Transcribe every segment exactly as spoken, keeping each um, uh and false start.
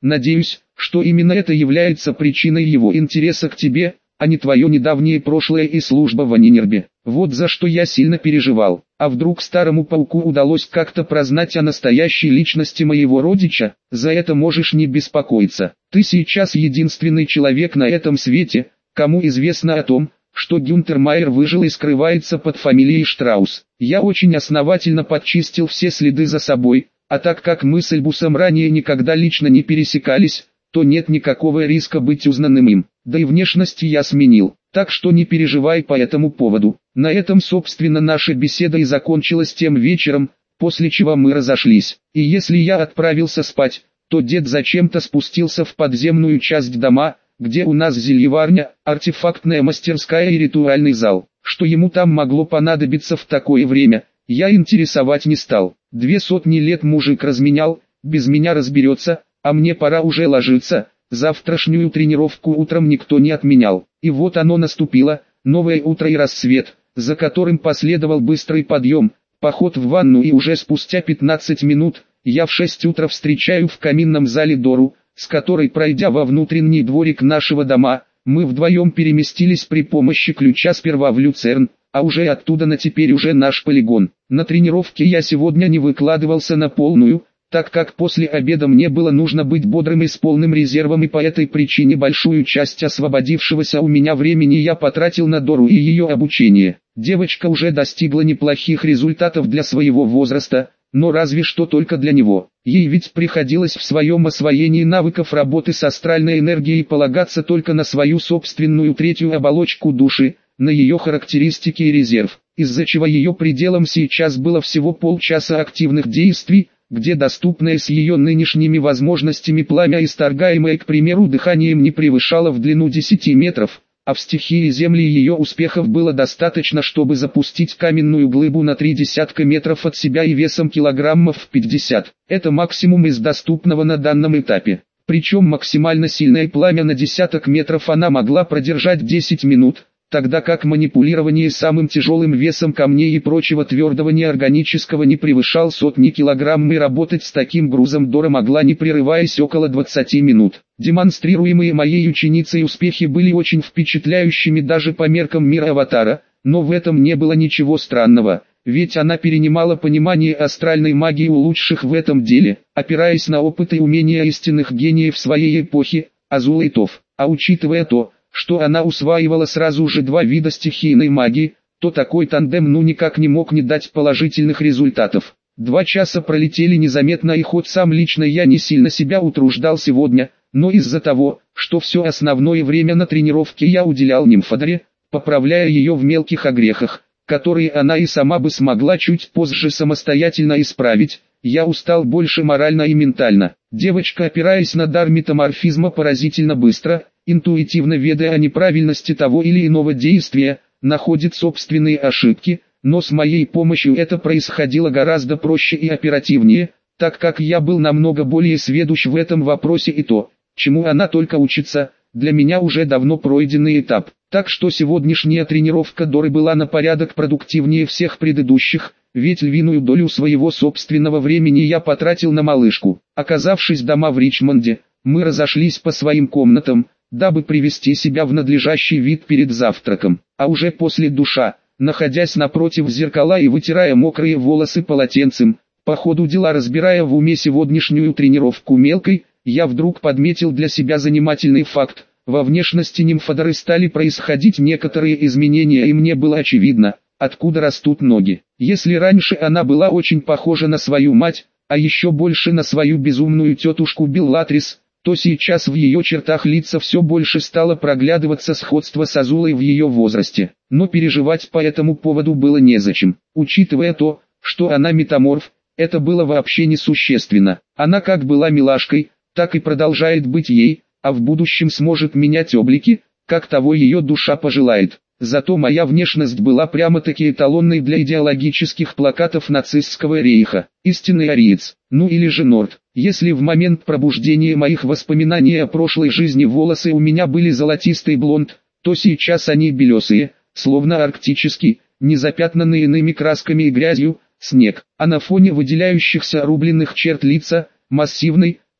Надеюсь, что именно это является причиной его интереса к тебе, а не твое недавнее прошлое и служба в Анинербе. Вот за что я сильно переживал. А вдруг старому пауку удалось как-то прознать о настоящей личности моего родича? За это можешь не беспокоиться. Ты сейчас единственный человек на этом свете, кому известно о том, что Гюнтер Майер выжил и скрывается под фамилией Штраус. Я очень основательно подчистил все следы за собой, а так как мы с Эльбусом ранее никогда лично не пересекались, то нет никакого риска быть узнанным им. Да и внешность я сменил, так что не переживай по этому поводу. На этом собственно наша беседа и закончилась тем вечером, после чего мы разошлись. И если я отправился спать, то дед зачем-то спустился в подземную часть дома, где у нас зельеварня, артефактная мастерская и ритуальный зал. Что ему там могло понадобиться в такое время, я интересовать не стал. Две сотни лет мужик разменял, без меня разберется, а мне пора уже ложиться. Завтрашнюю тренировку утром никто не отменял. И вот оно наступило, новое утро и рассвет, за которым последовал быстрый подъем, поход в ванну, и уже спустя пятнадцать минут, я в шесть утра встречаю в каминном зале Дору, с которой, пройдя во внутренний дворик нашего дома, мы вдвоем переместились при помощи ключа сперва в Люцерн, а уже оттуда на теперь уже наш полигон. На тренировке я сегодня не выкладывался на полную, так как после обеда мне было нужно быть бодрым и с полным резервом, и по этой причине большую часть освободившегося у меня времени я потратил на Дору и ее обучение. Девочка уже достигла неплохих результатов для своего возраста, но разве что только для него. Ей ведь приходилось в своем освоении навыков работы с астральной энергией полагаться только на свою собственную третью оболочку души, на ее характеристики и резерв, из-за чего ее пределом сейчас было всего полчаса активных действий, где доступное с ее нынешними возможностями пламя, исторгаемое, к примеру, дыханием, не превышало в длину десяти метров, а в стихии земли ее успехов было достаточно, чтобы запустить каменную глыбу на три десятка метров от себя и весом килограммов пятьдесят. Это максимум из доступного на данном этапе. Причем максимально сильное пламя на десяток метров она могла продержать десять минут, тогда как манипулирование самым тяжелым весом камней и прочего твердого неорганического не превышал сотни килограмм, и работать с таким грузом Дора могла не прерываясь около двадцати минут. Демонстрируемые моей ученицей успехи были очень впечатляющими даже по меркам мира Аватара, но в этом не было ничего странного, ведь она перенимала понимание астральной магии у лучших в этом деле, опираясь на опыт и умения истинных гениев своей эпохи, Азула и Тов. А учитывая то, что она усваивала сразу же два вида стихийной магии, то такой тандем ну никак не мог не дать положительных результатов. Два часа пролетели незаметно, и хоть сам лично я не сильно себя утруждал сегодня, но из-за того, что все основное время на тренировке я уделял Нимфодоре, поправляя ее в мелких огрехах, которые она и сама бы смогла чуть позже самостоятельно исправить, я устал больше морально и ментально. Девочка, опираясь на дар метаморфизма, поразительно быстро, интуитивно ведая о неправильности того или иного действия, находит собственные ошибки, но с моей помощью это происходило гораздо проще и оперативнее, так как я был намного более сведущ в этом вопросе, и то, чему она только учится, для меня уже давно пройденный этап. Так что сегодняшняя тренировка Доры была на порядок продуктивнее всех предыдущих, ведь львиную долю своего собственного времени я потратил на малышку. Оказавшись дома в Ричмонде, мы разошлись по своим комнатам, дабы привести себя в надлежащий вид перед завтраком, а уже после душа, находясь напротив зеркала и вытирая мокрые волосы полотенцем, по ходу дела разбирая в уме сегодняшнюю тренировку мелкой, я вдруг подметил для себя занимательный факт. Во внешности Нимфодоры стали происходить некоторые изменения, и мне было очевидно, откуда растут ноги. Если раньше она была очень похожа на свою мать, а еще больше на свою безумную тетушку Беллатрис, то сейчас в ее чертах лица все больше стало проглядываться сходство с Азулой в ее возрасте. Но переживать по этому поводу было незачем, учитывая то, что она метаморф, это было вообще несущественно. Она как была милашкой, так и продолжает быть ей, а в будущем сможет менять облики, как того ее душа пожелает. Зато моя внешность была прямо-таки эталонной для идеологических плакатов нацистского рейха. Истинный ариец, ну или же норд. Если в момент пробуждения моих воспоминаний о прошлой жизни волосы у меня были золотистый блонд, то сейчас они белесые, словно арктический, не запятнанный иными красками и грязью, снег. А на фоне выделяющихся рубленных черт лица, массивный,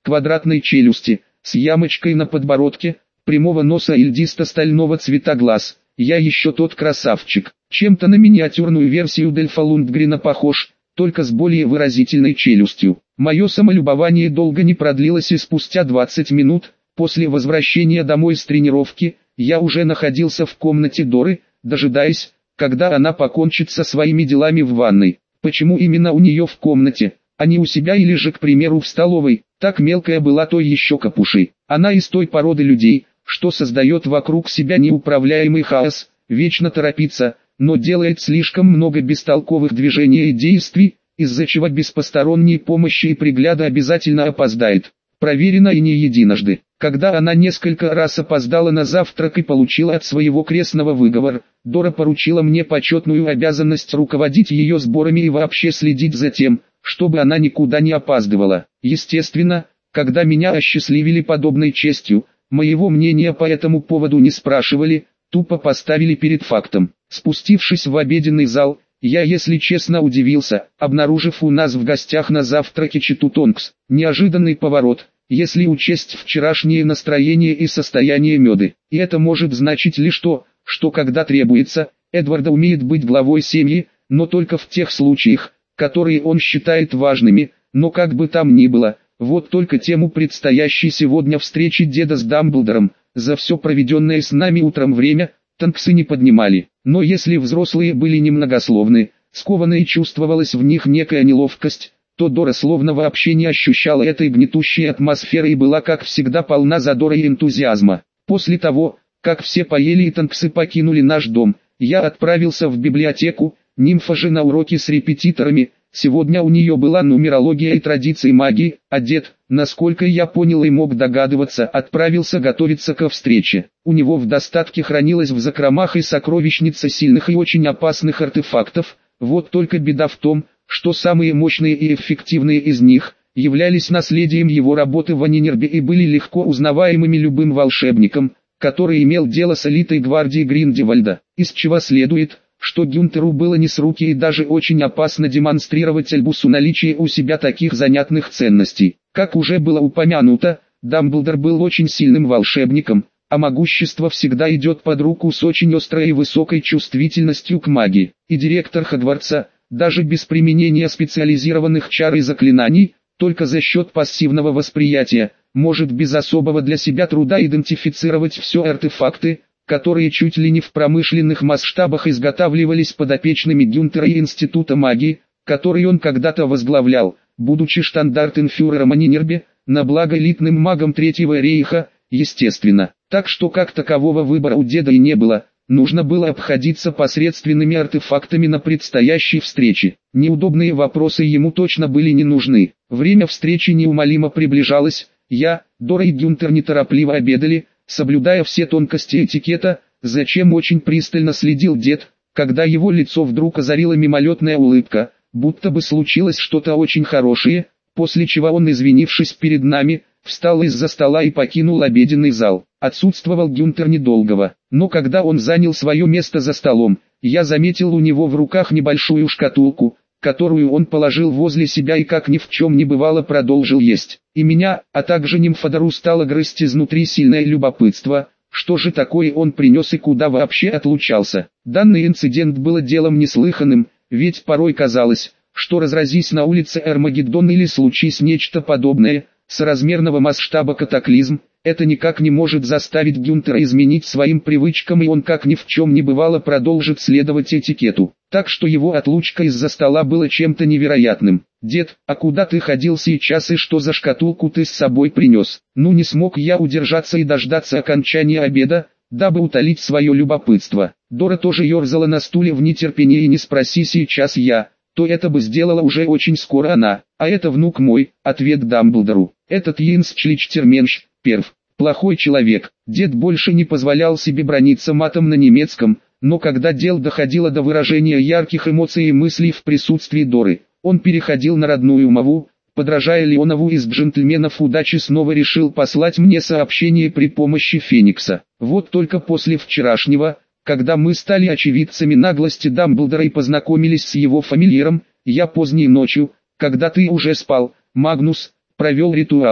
квадратной челюсти, с ямочкой на подбородке, прямого носа и льдисто-стального цвета глаз. Я еще тот красавчик. Чем-то на миниатюрную версию Дельфа Лундгрена похож, только с более выразительной челюстью. Мое самолюбование долго не продлилось, и спустя двадцать минут, после возвращения домой с тренировки, я уже находился в комнате Доры, дожидаясь, когда она покончит со своими делами в ванной. Почему именно у нее в комнате, а не у себя или же, к примеру, в столовой? Так мелкая была той еще капушей. Она из той породы людей, что создает вокруг себя неуправляемый хаос, вечно торопится, но делает слишком много бестолковых движений и действий, из-за чего без посторонней помощи и пригляда обязательно опоздает. Проверено и не единожды. Когда она несколько раз опоздала на завтрак и получила от своего крестного выговор, Дора поручила мне почетную обязанность руководить ее сборами и вообще следить за тем, чтобы она никуда не опаздывала. Естественно, когда меня осчастливили подобной честью, моего мнения по этому поводу не спрашивали, тупо поставили перед фактом. Спустившись в обеденный зал, я, если честно, удивился, обнаружив у нас в гостях на завтраке Читу Тонкс. Неожиданный поворот, если учесть вчерашнее настроение и состояние Меды. И это может значить лишь то, что когда требуется, Эдварда умеет быть главой семьи, но только в тех случаях, которые он считает важными. Но как бы там ни было, вот только тему предстоящей сегодня встречи деда с Дамблдором, за все проведенное с нами утром время, Тонксы не поднимали. Но если взрослые были немногословны, скованно и чувствовалась в них некая неловкость, то Дора словно вообще не ощущала этой гнетущей атмосферы и была как всегда полна задора и энтузиазма. После того, как все поели и Тонксы покинули наш дом, я отправился в библиотеку, нимфа же на уроки с репетиторами. Сегодня у нее была нумерология и традиции магии, а дед, насколько я понял и мог догадываться, отправился готовиться ко встрече. У него в достатке хранилась в закромах и сокровищница сильных и очень опасных артефактов, вот только беда в том, что самые мощные и эффективные из них являлись наследием его работы в Анинербе и были легко узнаваемыми любым волшебником, который имел дело с элитой гвардии Гриндевальда, из чего следует, что Гюнтеру было не с руки и даже очень опасно демонстрировать Альбусу наличие у себя таких занятных ценностей. Как уже было упомянуто, Дамблдор был очень сильным волшебником, а могущество всегда идет под руку с очень острой и высокой чувствительностью к магии. И директор Хогвартса, даже без применения специализированных чар и заклинаний, только за счет пассивного восприятия, может без особого для себя труда идентифицировать все артефакты, которые чуть ли не в промышленных масштабах изготавливались подопечными Гюнтера и Института магии, который он когда-то возглавлял, будучи штандартенфюрером Анинербе, на благо элитным магом Третьего рейха, естественно. Так что как такового выбора у деда и не было, нужно было обходиться посредственными артефактами на предстоящей встрече. Неудобные вопросы ему точно были не нужны. Время встречи неумолимо приближалось, я, Дора и Гюнтер неторопливо обедали, соблюдая все тонкости этикета, зачем очень пристально следил дед, когда его лицо вдруг озарила мимолетная улыбка, будто бы случилось что-то очень хорошее, после чего он, извинившись перед нами, встал из-за стола и покинул обеденный зал. Отсутствовал Гюнтер недолгого, но когда он занял свое место за столом, я заметил у него в руках небольшую шкатулку, которую он положил возле себя и как ни в чем не бывало продолжил есть. И меня, а также нимфодору стало грызть изнутри сильное любопытство, что же такое он принес и куда вообще отлучался. Данный инцидент был делом неслыханным, ведь порой казалось, что разразись на улице Армагеддон или случись нечто подобное, соразмерного масштаба катаклизм, это никак не может заставить Гюнтера изменить своим привычкам, и он как ни в чем не бывало продолжит следовать этикету. Так что его отлучка из-за стола была чем-то невероятным. «Дед, а куда ты ходил сейчас и что за шкатулку ты с собой принес?» Ну не смог я удержаться и дождаться окончания обеда, дабы утолить свое любопытство. Дора тоже ерзала на стуле в нетерпении, и не спроси сейчас я, то это бы сделала уже очень скоро она. А это внук мой, ответ Дамблдору. Этот Йенс Чличтерменш, перв, плохой человек. Дед больше не позволял себе браниться матом на немецком, но когда дело доходило до выражения ярких эмоций и мыслей в присутствии Доры, он переходил на родную мову. Подражая Леонову из «Джентльменов удачи», снова решил послать мне сообщение при помощи Феникса. Вот только после вчерашнего, когда мы стали очевидцами наглости Дамблдора и познакомились с его фамильяром, я поздней ночью, когда ты уже спал, Магнус, провел ритуал,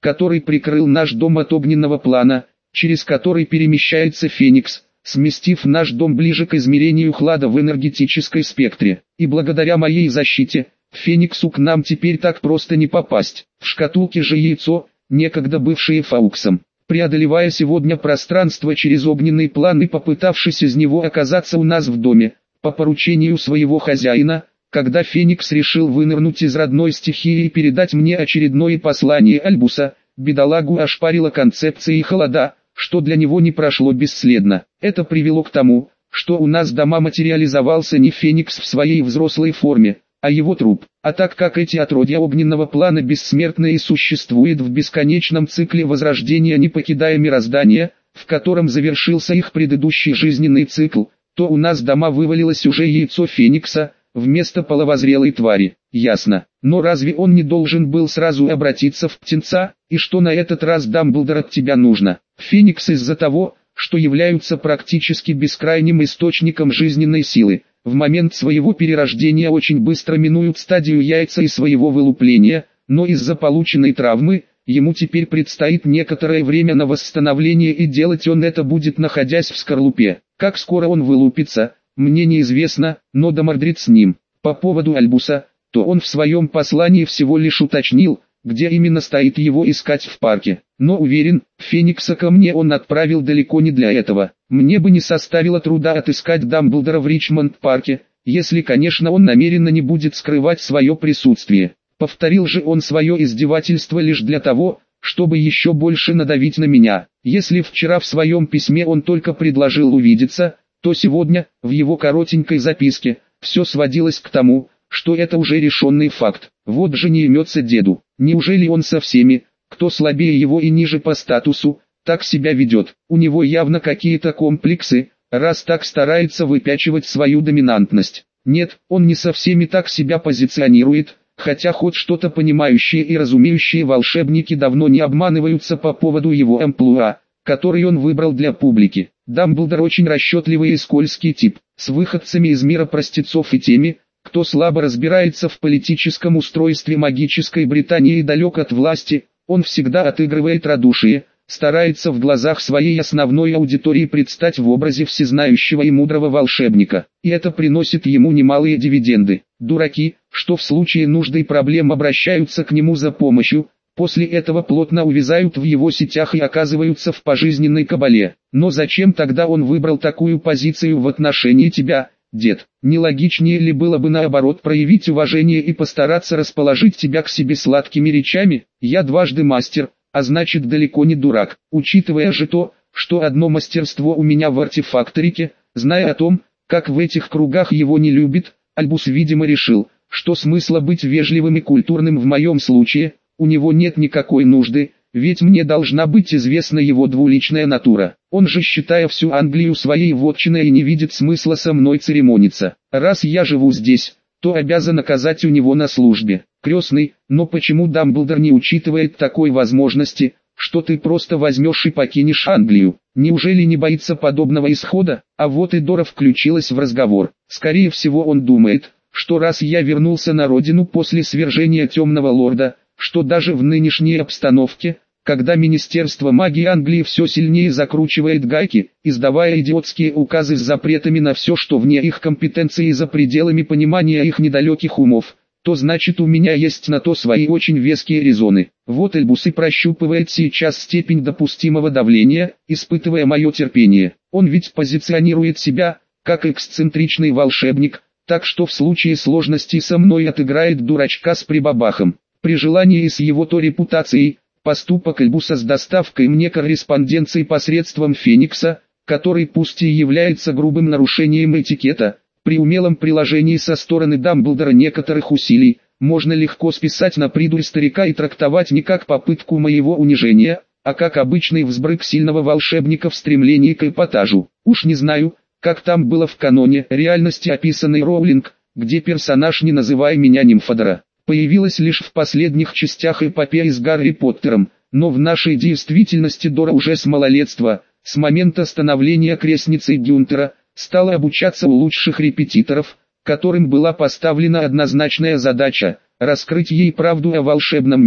который прикрыл наш дом от огненного плана, через который перемещается Феникс, сместив наш дом ближе к измерению хлада в энергетической спектре. И благодаря моей защите, Фениксу к нам теперь так просто не попасть. В шкатулке же яйцо, некогда бывшее Фауксом. Преодолевая сегодня пространство через огненный план и попытавшись из него оказаться у нас в доме, по поручению своего хозяина, когда Феникс решил вынырнуть из родной стихии и передать мне очередное послание Альбуса, бедолагу ошпарила концепция и холода, что для него не прошло бесследно. Это привело к тому, что у нас дома материализовался не Феникс в своей взрослой форме, а его труп. А так как эти отродья огненного плана бессмертны и существуют в бесконечном цикле возрождения, не покидая мироздание, в котором завершился их предыдущий жизненный цикл, то у нас дома вывалилось уже яйцо Феникса, вместо половозрелой твари. Ясно. Но разве он не должен был сразу обратиться в птенца? И что на этот раз, Дамблдор, от тебя нужно? Феникс из-за того, что являются практически бескрайним источником жизненной силы, в момент своего перерождения очень быстро минуют стадию яйца и своего вылупления, но из-за полученной травмы, ему теперь предстоит некоторое время на восстановление, и делать он это будет, находясь в скорлупе. Как скоро он вылупится, мне неизвестно, но Дамардрид с ним. По поводу Альбуса, то он в своем послании всего лишь уточнил, где именно стоит его искать в парке. Но уверен, Феникса ко мне он отправил далеко не для этого. Мне бы не составило труда отыскать Дамблдора в Ричмонд-парке, если, конечно, он намеренно не будет скрывать свое присутствие. Повторил же он свое издевательство лишь для того, чтобы еще больше надавить на меня. Если вчера в своем письме он только предложил увидеться, то сегодня, в его коротенькой записке, все сводилось к тому, что это уже решенный факт. Вот же не имется деду. Неужели он со всеми, кто слабее его и ниже по статусу, так себя ведет? У него явно какие-то комплексы, раз так старается выпячивать свою доминантность. Нет, он не со всеми так себя позиционирует, хотя хоть что-то понимающие и разумеющие волшебники давно не обманываются по поводу его амплуа, который он выбрал для публики. Дамблдор очень расчетливый и скользкий тип, с выходцами из мира простецов и теми, кто слабо разбирается в политическом устройстве магической Британии и далек от власти. Он всегда отыгрывает радушие, старается в глазах своей основной аудитории предстать в образе всезнающего и мудрого волшебника, и это приносит ему немалые дивиденды. Дураки, что в случае нужды и проблем обращаются к нему за помощью, после этого плотно увязают в его сетях и оказываются в пожизненной кабале. Но зачем тогда он выбрал такую позицию в отношении тебя, дед? Не логичнее ли было бы наоборот проявить уважение и постараться расположить тебя к себе сладкими речами? Я дважды мастер, а значит далеко не дурак. Учитывая же то, что одно мастерство у меня в артефакторике, зная о том, как в этих кругах его не любит, Альбус видимо решил, что смысла быть вежливым и культурным в моем случае у него нет никакой нужды, ведь мне должна быть известна его двуличная натура. Он же, считая всю Англию своей вотчиной, и не видит смысла со мной церемониться. Раз я живу здесь, то обязан оказать у него на службе. Крестный, но почему Дамблдор не учитывает такой возможности, что ты просто возьмешь и покинешь Англию? Неужели не боится подобного исхода? А вот и Дора включилась в разговор. Скорее всего, он думает, что раз я вернулся на родину после свержения Темного Лорда, что даже в нынешней обстановке, когда Министерство магии Англии все сильнее закручивает гайки, издавая идиотские указы с запретами на все, что вне их компетенции и за пределами понимания их недалеких умов, то значит у меня есть на то свои очень веские резоны. Вот Альбус и прощупывает сейчас степень допустимого давления, испытывая мое терпение. Он ведь позиционирует себя, как эксцентричный волшебник, так что в случае сложностей со мной отыграет дурачка с прибабахом. При желании и с его то репутацией, поступок Альбуса с доставкой мне корреспонденции посредством Феникса, который пусть и является грубым нарушением этикета, при умелом приложении со стороны Дамблдора некоторых усилий, можно легко списать на придурь старика и трактовать не как попытку моего унижения, а как обычный взбрык сильного волшебника в стремлении к эпатажу. Уж не знаю, как там было в каноне реальности, описанной Роулинг, где персонаж «Не называй меня Нимфодора» появилась лишь в последних частях эпопеи с Гарри Поттером, но в нашей действительности Дора уже с малолетства, с момента становления крестницей Гюнтера, стала обучаться у лучших репетиторов, которым была поставлена однозначная задача – раскрыть ей правду о волшебном мире.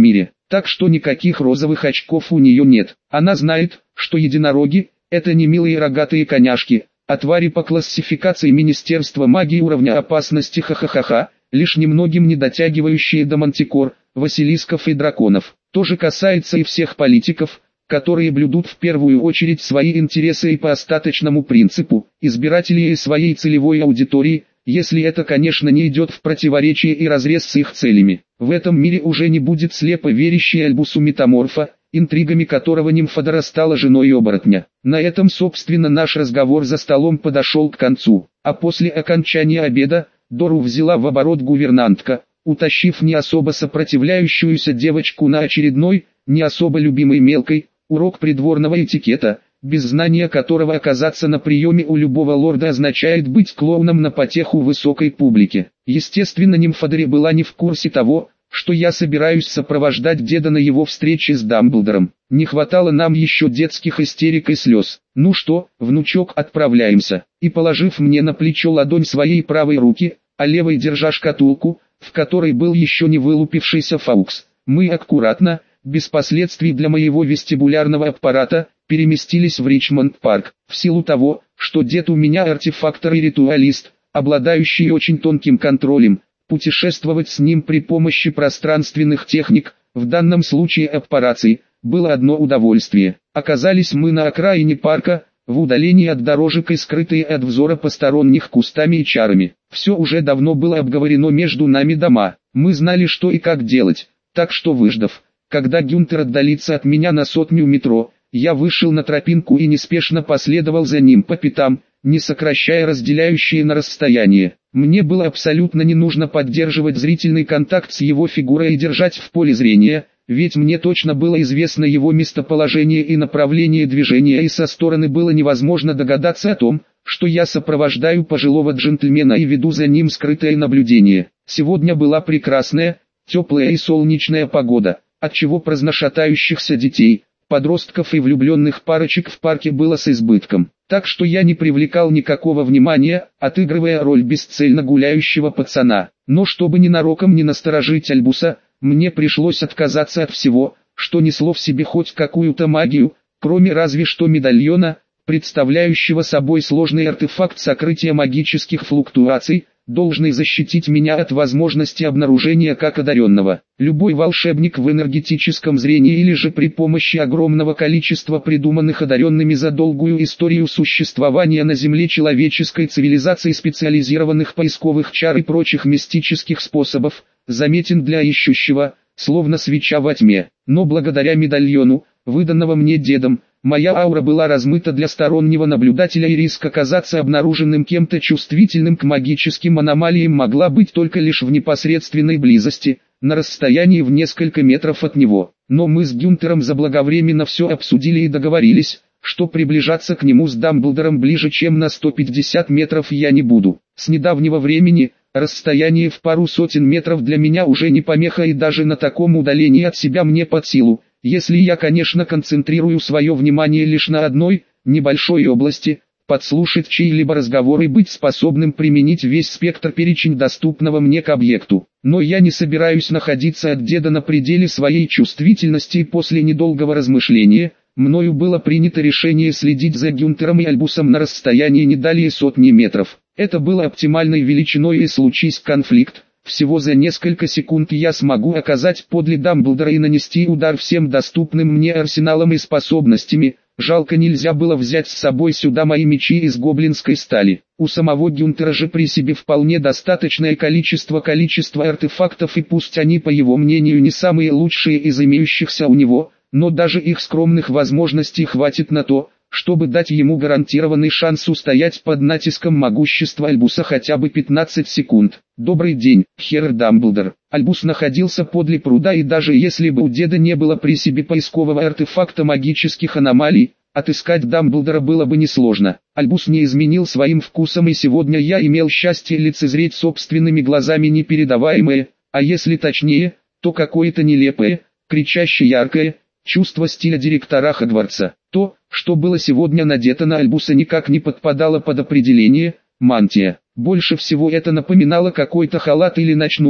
так что никаких розовых очков у нее нет. Она знает, что единороги – это не милые рогатые коняшки, а твари по классификации Министерства магии уровня опасности ха-ха-ха-ха, лишь немногим не дотягивающие до мантикор, василисков и драконов. То же касается и всех политиков, которые блюдут в первую очередь свои интересы и по остаточному принципу, избирателей и своей целевой аудитории, если это, конечно, не идет в противоречие и разрез с их целями. В этом мире уже не будет слепо верящей Альбусу метаморфа, интригами которого Нимфодора стала женой оборотня. На этом, собственно, наш разговор за столом подошел к концу, а после окончания обеда, Дору взяла в оборот гувернантка, утащив не особо сопротивляющуюся девочку на очередной, не особо любимой мелкой, урок придворного этикета, без знания которого оказаться на приеме у любого лорда означает быть клоуном на потеху высокой публике. Естественно, Нимфодоре была не в курсе того, что я собираюсь сопровождать деда на его встрече с Дамблдором. Не хватало нам еще детских истерик и слез. «Ну что, внучок, отправляемся», и положив мне на плечо ладонь своей правой руки, а левой держа шкатулку, в которой был еще не вылупившийся Фаукс, мы аккуратно, без последствий для моего вестибулярного аппарата, переместились в Ричмонд-парк. В силу того, что дед у меня артефактор и ритуалист, обладающий очень тонким контролем, путешествовать с ним при помощи пространственных техник, в данном случае аппараций, было одно удовольствие. Оказались мы на окраине парка, в удалении от дорожек и скрытые от взора посторонних кустами и чарами. Все уже давно было обговорено между нами дома, мы знали что и как делать, так что выждав, когда Гюнтер отдалится от меня на сотню метро, я вышел на тропинку и неспешно последовал за ним по пятам, не сокращая разделяющие на расстояние. Мне было абсолютно не нужно поддерживать зрительный контакт с его фигурой и держать в поле зрения, ведь мне точно было известно его местоположение и направление движения, и со стороны было невозможно догадаться о том, что я сопровождаю пожилого джентльмена и веду за ним скрытое наблюдение. Сегодня была прекрасная, теплая и солнечная погода, отчего праздношатающихся детей, подростков и влюбленных парочек в парке было с избытком. Так что я не привлекал никакого внимания, отыгрывая роль бесцельно гуляющего пацана. Но чтобы ненароком не насторожить Альбуса, мне пришлось отказаться от всего, что несло в себе хоть какую-то магию, кроме разве что медальона, представляющего собой сложный артефакт сокрытия магических флуктуаций, должный защитить меня от возможности обнаружения как одаренного. Любой волшебник в энергетическом зрении или же при помощи огромного количества придуманных одаренными за долгую историю существования на Земле человеческой цивилизации специализированных поисковых чар и прочих мистических способов, заметен для ищущего, словно свеча во тьме. Но благодаря медальону, выданного мне дедом, моя аура была размыта для стороннего наблюдателя, и риск оказаться обнаруженным кем-то чувствительным к магическим аномалиям могла быть только лишь в непосредственной близости, на расстоянии в несколько метров от него. Но мы с Гюнтером заблаговременно все обсудили и договорились, что приближаться к нему с Дамблдором ближе чем на сто пятьдесят метров я не буду. С недавнего времени, расстояние в пару сотен метров для меня уже не помеха, и даже на таком удалении от себя мне под силу. Если я, конечно, концентрирую свое внимание лишь на одной, небольшой области, подслушать чей-либо разговор и быть способным применить весь спектр перечень доступного мне к объекту. Но я не собираюсь находиться от деда на пределе своей чувствительности, и после недолгого размышления, мною было принято решение следить за Гюнтером и Альбусом на расстоянии не далее сотни метров. Это было оптимальной величиной, и случись конфликт, всего за несколько секунд я смогу оказать подле Дамблдора и нанести удар всем доступным мне арсеналом и способностями. Жалко, нельзя было взять с собой сюда мои мечи из гоблинской стали. У самого Гюнтера же при себе вполне достаточное количество количества артефактов, и пусть они, по его мнению, не самые лучшие из имеющихся у него, но даже их скромных возможностей хватит на то, чтобы дать ему гарантированный шанс устоять под натиском могущества Альбуса хотя бы пятнадцать секунд. «Добрый день, херр Дамблдор». Альбус находился подле пруда, и даже если бы у деда не было при себе поискового артефакта магических аномалий, отыскать Дамблдора было бы несложно. Альбус не изменил своим вкусом, и сегодня я имел счастье лицезреть собственными глазами непередаваемое, а если точнее, то какое-то нелепое, кричаще яркое, чувство стиля директора Хогвартса. То, что было сегодня надето на Альбуса, никак не подпадало под определение «мантия». Больше всего это напоминало какой-то халат или ночнушку,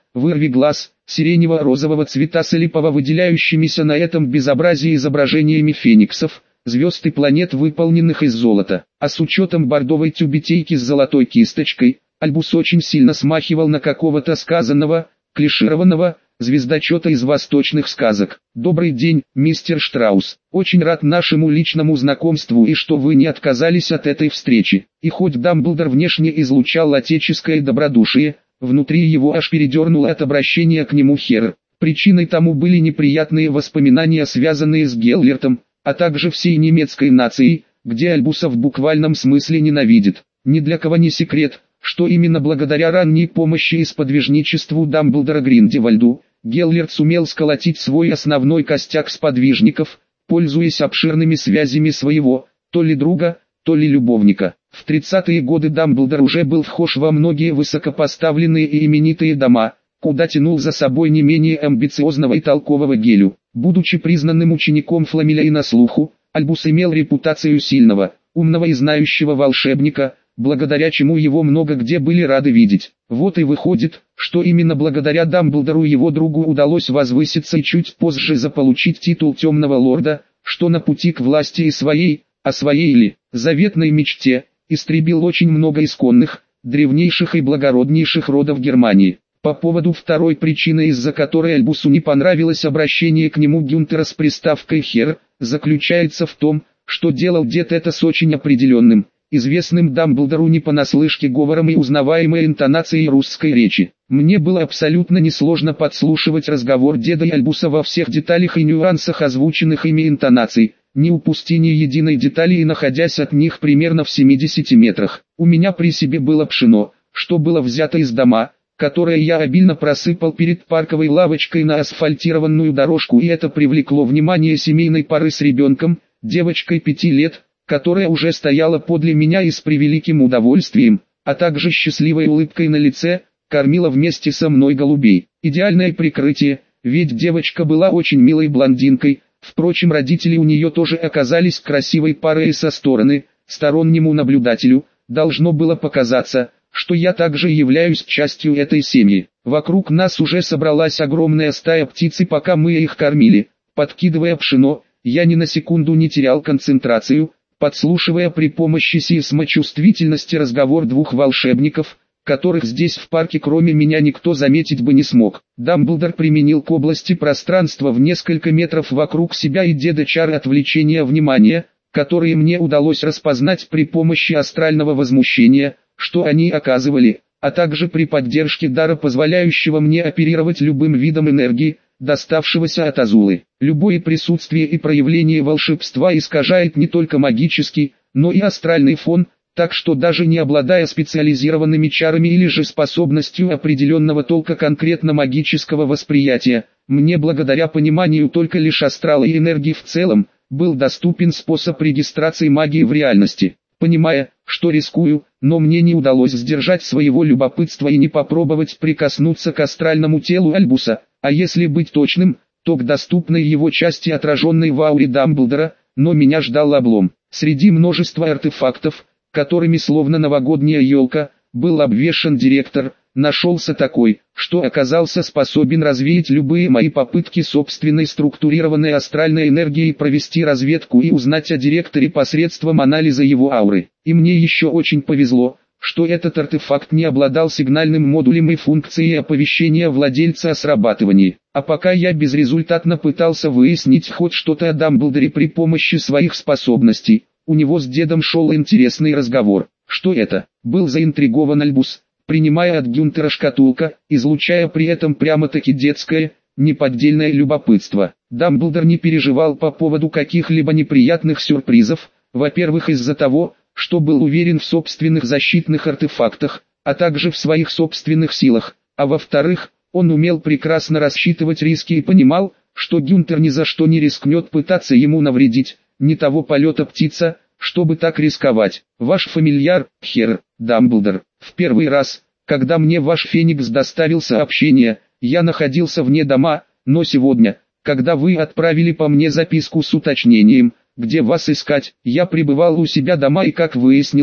вырви глаз, сиренево-розового цвета с липово выделяющимися на этом безобразии изображениями фениксов, звезд и планет, выполненных из золота. А с учетом бордовой тюбетейки с золотой кисточкой, Альбус очень сильно смахивал на какого-то сказанного, клишированного, звездочета из восточных сказок. «Добрый день, мистер Штраус. Очень рад нашему личному знакомству и что вы не отказались от этой встречи». И хоть Дамблдор внешне излучал отеческое добродушие, внутри его аж передернуло от обращения к нему Хер. Причиной тому были неприятные воспоминания, связанные с Геллертом, а также всей немецкой нацией, где Альбуса в буквальном смысле ненавидит. Ни для кого не секрет, что именно благодаря ранней помощи и сподвижничеству Дамблдора Гриндевальду, Геллерт сумел сколотить свой основной костяк сподвижников, пользуясь обширными связями своего, то ли друга, то ли любовника. В тридцатые годы Дамблдор уже был вхож во многие высокопоставленные и именитые дома, куда тянул за собой не менее амбициозного и толкового Гелю. Будучи признанным учеником Фламеля и на слуху, Альбус имел репутацию сильного, умного и знающего волшебника, благодаря чему его много где были рады видеть. Вот и выходит, что именно благодаря Дамблдору его другу удалось возвыситься и чуть позже заполучить титул Темного Лорда, что на пути к власти и своей, а своей или заветной мечте, истребил очень много исконных, древнейших и благороднейших родов Германии. По поводу второй причины, из-за которой Альбусу не понравилось обращение к нему Гюнтера с приставкой «Хер», заключается в том, что делал дед это с очень определенным, известным Дамблдору не понаслышке говором и узнаваемой интонацией русской речи. Мне было абсолютно несложно подслушивать разговор деда и Альбуса во всех деталях и нюансах озвученных ими интонаций, не упусти ни единой детали и находясь от них примерно в семидесяти метрах. У меня при себе было пшено, что было взято из дома, которое я обильно просыпал перед парковой лавочкой на асфальтированную дорожку, и это привлекло внимание семейной пары с ребенком, девочкой пяти лет, которая уже стояла подле меня и с превеликим удовольствием, а также счастливой улыбкой на лице, кормила вместе со мной голубей. Идеальное прикрытие, ведь девочка была очень милой блондинкой, впрочем, родители у нее тоже оказались красивой парой, и со стороны, стороннему наблюдателю, должно было показаться, что я также являюсь частью этой семьи. Вокруг нас уже собралась огромная стая птиц, и пока мы их кормили, подкидывая пшено, я ни на секунду не терял концентрацию, подслушивая при помощи сейсмочувствительности разговор двух волшебников, которых здесь в парке кроме меня никто заметить бы не смог. Дамблдор применил к области пространства в несколько метров вокруг себя и деда чары отвлечения внимания, которые мне удалось распознать при помощи астрального возмущения, что они оказывали, а также при поддержке дара, позволяющего мне оперировать любым видом энергии, доставшегося от Азулы. Любое присутствие и проявление волшебства искажает не только магический, но и астральный фон, так что даже не обладая специализированными чарами или же способностью определенного толка конкретно магического восприятия, мне благодаря пониманию только лишь астрала и энергии в целом, был доступен способ регистрации магии в реальности. Понимая, что рискую, но мне не удалось сдержать своего любопытства и не попробовать прикоснуться к астральному телу Альбуса, а если быть точным, то к доступной его части, отраженной в ауре Дамблдора, но меня ждал облом. Среди множества артефактов, которыми словно новогодняя елка, был обвешан директор, нашелся такой, что оказался способен развеять любые мои попытки собственной структурированной астральной энергией провести разведку и узнать о директоре посредством анализа его ауры. И мне еще очень повезло, что этот артефакт не обладал сигнальным модулем и функцией оповещения владельца о срабатывании. А пока я безрезультатно пытался выяснить хоть что-то о Дамблдоре при помощи своих способностей, у него с дедом шел интересный разговор. Что это? Был заинтригован Альбус, принимая от Гюнтера шкатулка, излучая при этом прямо-таки детское, неподдельное любопытство. Дамблдор не переживал по поводу каких-либо неприятных сюрпризов, во-первых из-за того, что был уверен в собственных защитных артефактах, а также в своих собственных силах, а во-вторых, он умел прекрасно рассчитывать риски и понимал, что Гюнтер ни за что не рискнет пытаться ему навредить, не того полета птица, чтобы так рисковать. Ваш фамильяр, Хер, Дамблдор. В первый раз, когда мне ваш Феникс доставил сообщение, я находился вне дома, но сегодня, когда вы отправили по мне записку с уточнением, где вас искать, я пребывал у себя дома и, как выяснилось,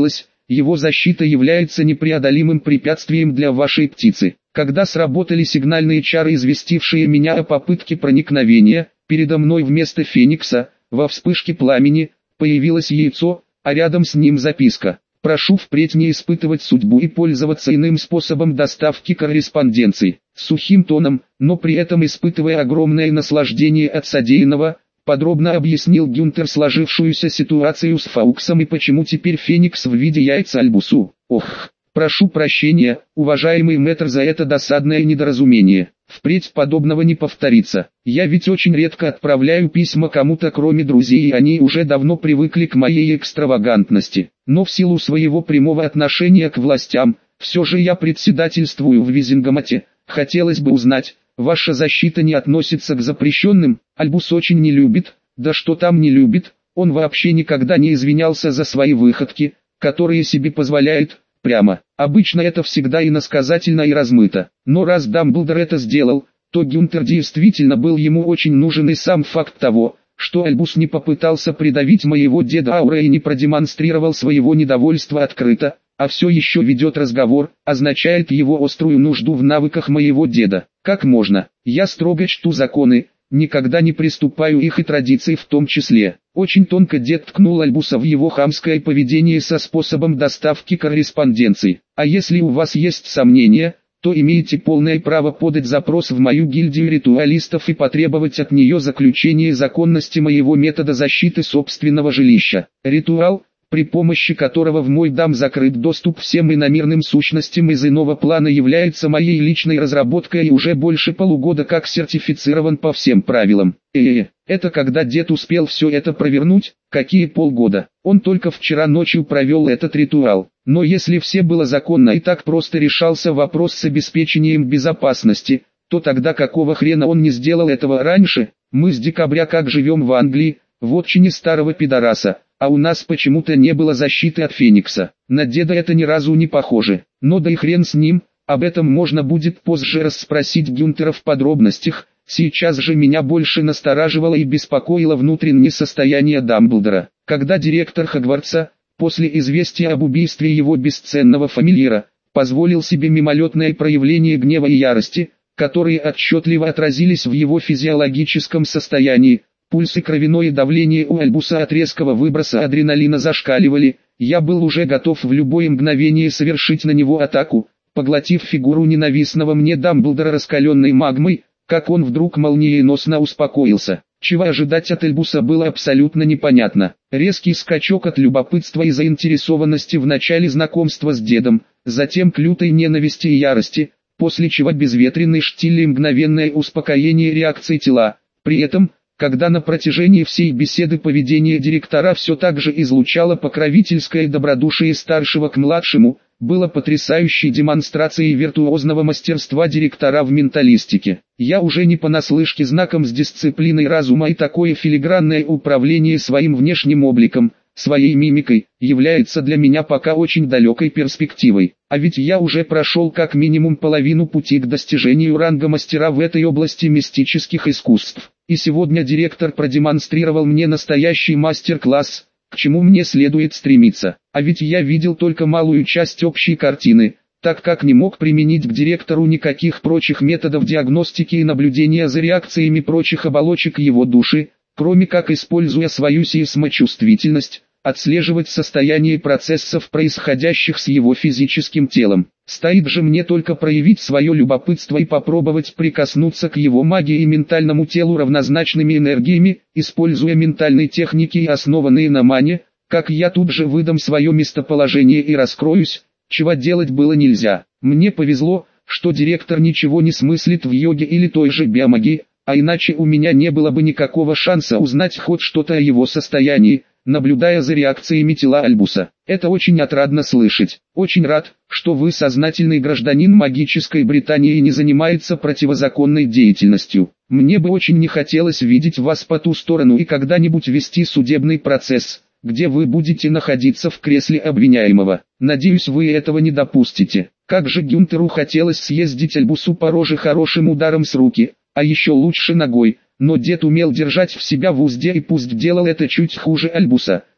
его защита является непреодолимым препятствием для вашей птицы. Когда сработали сигнальные чары, известившие меня о попытке проникновения, передо мной вместо феникса, во вспышке пламени, появилось яйцо, а рядом с ним записка. Прошу впредь не испытывать судьбу и пользоваться иным способом доставки корреспонденции. Сухим тоном, но при этом испытывая огромное наслаждение от содеянного, подробно объяснил Гюнтер сложившуюся ситуацию с Фауксом и почему теперь Феникс в виде яйца Альбусу. Ох, прошу прощения, уважаемый мэтр, за это досадное недоразумение. Впредь подобного не повторится. Я ведь очень редко отправляю письма кому-то кроме друзей, и они уже давно привыкли к моей экстравагантности. Но в силу своего прямого отношения к властям, все же я председательствую в Визингамате. Хотелось бы узнать, ваша защита не относится к запрещенным? Альбус очень не любит, да что там не любит, он вообще никогда не извинялся за свои выходки, которые себе позволяет. Прямо. Обычно это всегда иносказательно и размыто. Но раз Дамблдор это сделал, то Гюнтер действительно был ему очень нужен, и сам факт того, что Альбус не попытался придавить моего деда Аура и не продемонстрировал своего недовольства открыто, а все еще ведет разговор, означает его острую нужду в навыках моего деда. Как можно? Я строго чту законы, никогда не приступаю их и традиций в том числе. Очень тонко дед ткнул Альбуса в его хамское поведение со способом доставки корреспонденции. А если у вас есть сомнения, то имеете полное право подать запрос в мою гильдию ритуалистов и потребовать от нее заключения законности моего метода защиты собственного жилища. Ритуал, при помощи которого в мой дом закрыт доступ всем иномирным сущностям из иного плана, является моей личной разработкой и уже больше полугода как сертифицирован по всем правилам. Э-э, это когда дед успел все это провернуть? Какие полгода? Он только вчера ночью провел этот ритуал. Но если все было законно и так просто решался вопрос с обеспечением безопасности, то тогда какого хрена он не сделал этого раньше? Мы с декабря как живем в Англии, в отчине старого пидораса, а у нас почему-то не было защиты от Феникса. На деда это ни разу не похоже. Но да и хрен с ним, об этом можно будет позже расспросить Гюнтера в подробностях. Сейчас же меня больше настораживало и беспокоило внутреннее состояние Дамблдора. Когда директор Хогвартса, после известия об убийстве его бесценного фамильяра, позволил себе мимолетное проявление гнева и ярости, которые отчетливо отразились в его физиологическом состоянии, пульс и кровяное давление у Альбуса от резкого выброса адреналина зашкаливали, я был уже готов в любое мгновение совершить на него атаку, поглотив фигуру ненавистного мне Дамблдора раскаленной магмой, как он вдруг молниеносно успокоился. Чего ожидать от Альбуса было абсолютно непонятно. Резкий скачок от любопытства и заинтересованности в начале знакомства с дедом, затем к лютой ненависти и ярости, после чего безветренный штиль и мгновенное успокоение реакции тела. При этом, когда на протяжении всей беседы поведение директора все так же излучало покровительское добродушие старшего к младшему, было потрясающей демонстрацией виртуозного мастерства директора в менталистике. Я уже не понаслышке знаком с дисциплиной разума, и такое филигранное управление своим внешним обликом, своей мимикой, является для меня пока очень далекой перспективой. А ведь я уже прошел как минимум половину пути к достижению ранга мастера в этой области мистических искусств. И сегодня директор продемонстрировал мне настоящий мастер-класс, к чему мне следует стремиться. А ведь я видел только малую часть общей картины, так как не мог применить к директору никаких прочих методов диагностики и наблюдения за реакциями прочих оболочек его души, кроме как, используя свою сейсмочувствительность, отслеживать состояние процессов, происходящих с его физическим телом. Стоит же мне только проявить свое любопытство и попробовать прикоснуться к его магии и ментальному телу равнозначными энергиями, используя ментальные техники, основанные на мане, как я тут же выдам свое местоположение и раскроюсь, чего делать было нельзя. Мне повезло, что директор ничего не смыслит в йоге или той же биомагии, а иначе у меня не было бы никакого шанса узнать хоть что-то о его состоянии, наблюдая за реакциями тела Альбуса. Это очень отрадно слышать. Очень рад, что вы сознательный гражданин магической Британии и не занимается противозаконной деятельностью. Мне бы очень не хотелось видеть вас по ту сторону и когда-нибудь вести судебный процесс, где вы будете находиться в кресле обвиняемого. Надеюсь, вы этого не допустите. Как же Гюнтеру хотелось съездить Альбусу по роже хорошим ударом с руки, а еще лучше ногой. Но дед умел держать в себя в узде и пусть делал это чуть хуже Альбуса,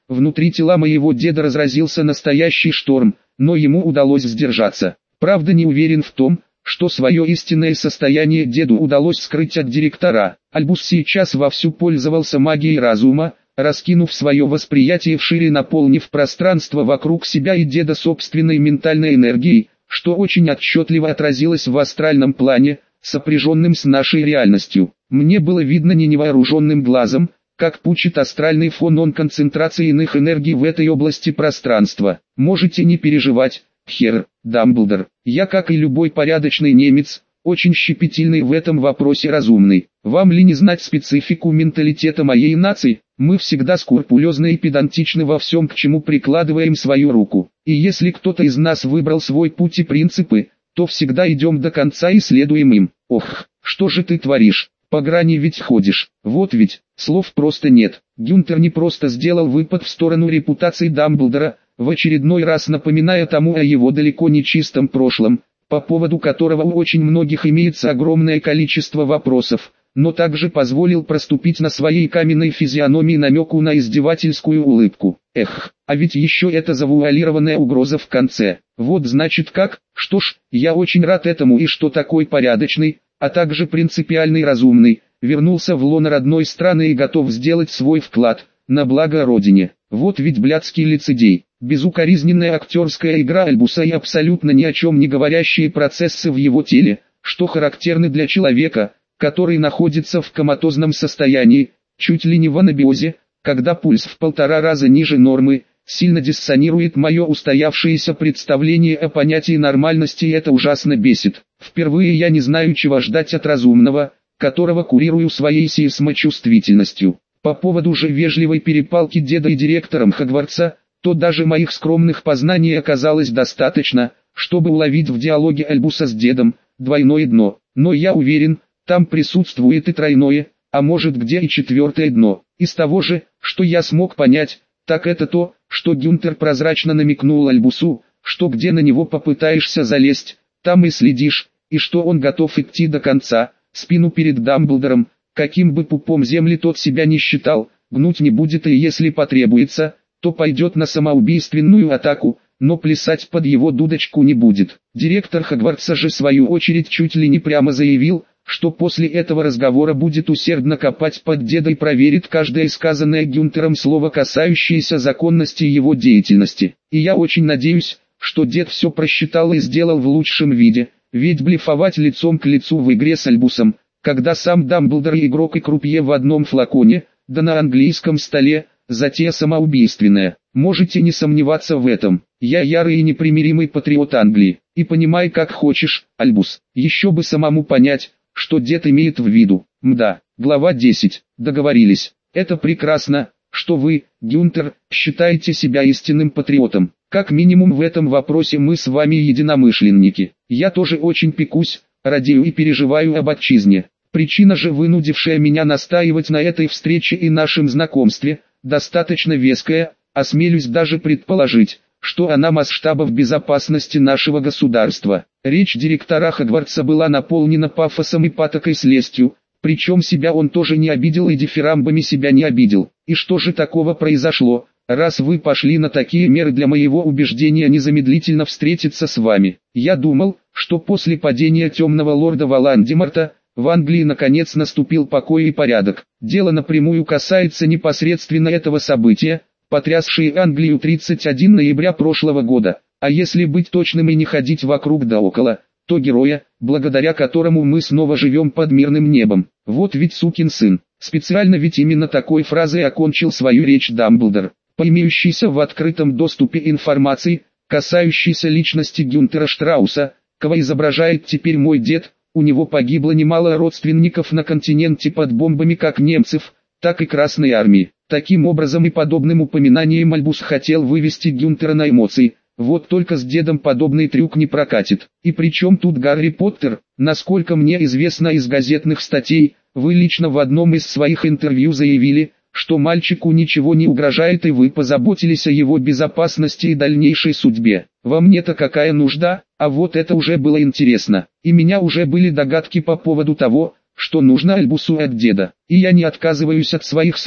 внутри тела моего деда разразился настоящий шторм, но ему удалось сдержаться. Правда, не уверен в том, что свое истинное состояние деду удалось скрыть от директора. Альбус сейчас вовсю пользовался магией разума, раскинув свое восприятие вшире, наполнив пространство вокруг себя и деда собственной ментальной энергией, что очень отчетливо отразилось в астральном плане, сопряженным с нашей реальностью. Мне было видно не невооруженным глазом, как пучит астральный фон он концентрации иных энергий в этой области пространства. Можете не переживать, Хер Дамблдор, я, как и любой порядочный немец, очень щепетильный в этом вопросе разумный. Вам ли не знать специфику менталитета моей нации? Мы всегда скрупулезны и педантичны во всем, к чему прикладываем свою руку. И если кто-то из нас выбрал свой путь и принципы, то всегда идем до конца и следуем им. Ох, что же ты творишь? По грани ведь ходишь. Вот ведь, слов просто нет. Гюнтер не просто сделал выпад в сторону репутации Дамблдора, в очередной раз напоминая тому о его далеко не чистом прошлом, по поводу которого у очень многих имеется огромное количество вопросов, но также позволил проступить на своей каменной физиономии намеку на издевательскую улыбку. Эх, а ведь еще это завуалированная угроза в конце. Вот значит как, что ж, я очень рад этому, и что такой порядочный, а также принципиальный разумный, вернулся в лоно родной страны и готов сделать свой вклад, на благо Родине. Вот ведь блядский лицедей. Безукоризненная актерская игра Альбуса и абсолютно ни о чем не говорящие процессы в его теле, что характерны для человека, который находится в коматозном состоянии, чуть ли не в анабиозе, когда пульс в полтора раза ниже нормы, сильно диссонирует мое устоявшееся представление о понятии нормальности, и это ужасно бесит. Впервые я не знаю, чего ждать от разумного, которого курирую своей сейсмочувствительностью. По поводу же вежливой перепалки деда и директором Хогвартса, то даже моих скромных познаний оказалось достаточно, чтобы уловить в диалоге Альбуса с дедом двойное дно. Но я уверен, там присутствует и тройное, а может где и четвертое дно. Из того же, что я смог понять, так это то, что Гюнтер прозрачно намекнул Альбусу, что где на него попытаешься залезть, там и следишь, и что он готов идти до конца, спину перед Дамблдором, каким бы пупом земли тот себя не считал, гнуть не будет, и если потребуется, то пойдет на самоубийственную атаку, но плясать под его дудочку не будет. Директор Хогвартса же в свою очередь чуть ли не прямо заявил, что после этого разговора будет усердно копать под деда и проверит каждое сказанное Гюнтером слово, касающееся законности его деятельности. И я очень надеюсь, что дед все просчитал и сделал в лучшем виде, ведь блефовать лицом к лицу в игре с Альбусом, когда сам Дамблдор и игрок и крупье в одном флаконе, да на английском столе, затея самоубийственная. Можете не сомневаться в этом. Я ярый и непримиримый патриот Англии. И понимай как хочешь, Альбус. Еще бы самому понять, что дед имеет в виду. Мда. Глава десять. Договорились. Это прекрасно, что вы, Гюнтер, считаете себя истинным патриотом. Как минимум в этом вопросе мы с вами единомышленники. Я тоже очень пекусь, радею и переживаю об отчизне. Причина же, вынудившая меня настаивать на этой встрече и нашем знакомстве, достаточно веская, осмелюсь даже предположить, что она масштабов безопасности нашего государства. Речь директора Хогвартса была наполнена пафосом и патокой с лестью, причем себя он тоже не обидел и дифирамбами себя не обидел. И что же такого произошло, раз вы пошли на такие меры для моего убеждения незамедлительно встретиться с вами? Я думал, что после падения темного лорда Волан-де-Морта, в Англии наконец наступил покой и порядок. Дело напрямую касается непосредственно этого события, потрясшее Англию тридцать первого ноября прошлого года. А если быть точным и не ходить вокруг да около, то героя, благодаря которому мы снова живем под мирным небом. Вот ведь сукин сын. Специально ведь именно такой фразой окончил свою речь Дамблдор. По имеющейся в открытом доступе информации, касающейся личности Гюнтера Штрауса, кого изображает теперь мой дед, у него погибло немало родственников на континенте под бомбами как немцев, так и Красной Армии. Таким образом и подобным упоминанием Альбус хотел вывести Гюнтера на эмоции. Вот только с дедом подобный трюк не прокатит. И причем тут Гарри Поттер? Насколько мне известно из газетных статей, вы лично в одном из своих интервью заявили, что мальчику ничего не угрожает, и вы позаботились о его безопасности и дальнейшей судьбе. Во мне-то какая нужда? А вот это уже было интересно. И меня уже были догадки по поводу того, что нужно Альбусу от деда. И я не отказываюсь от своих слов,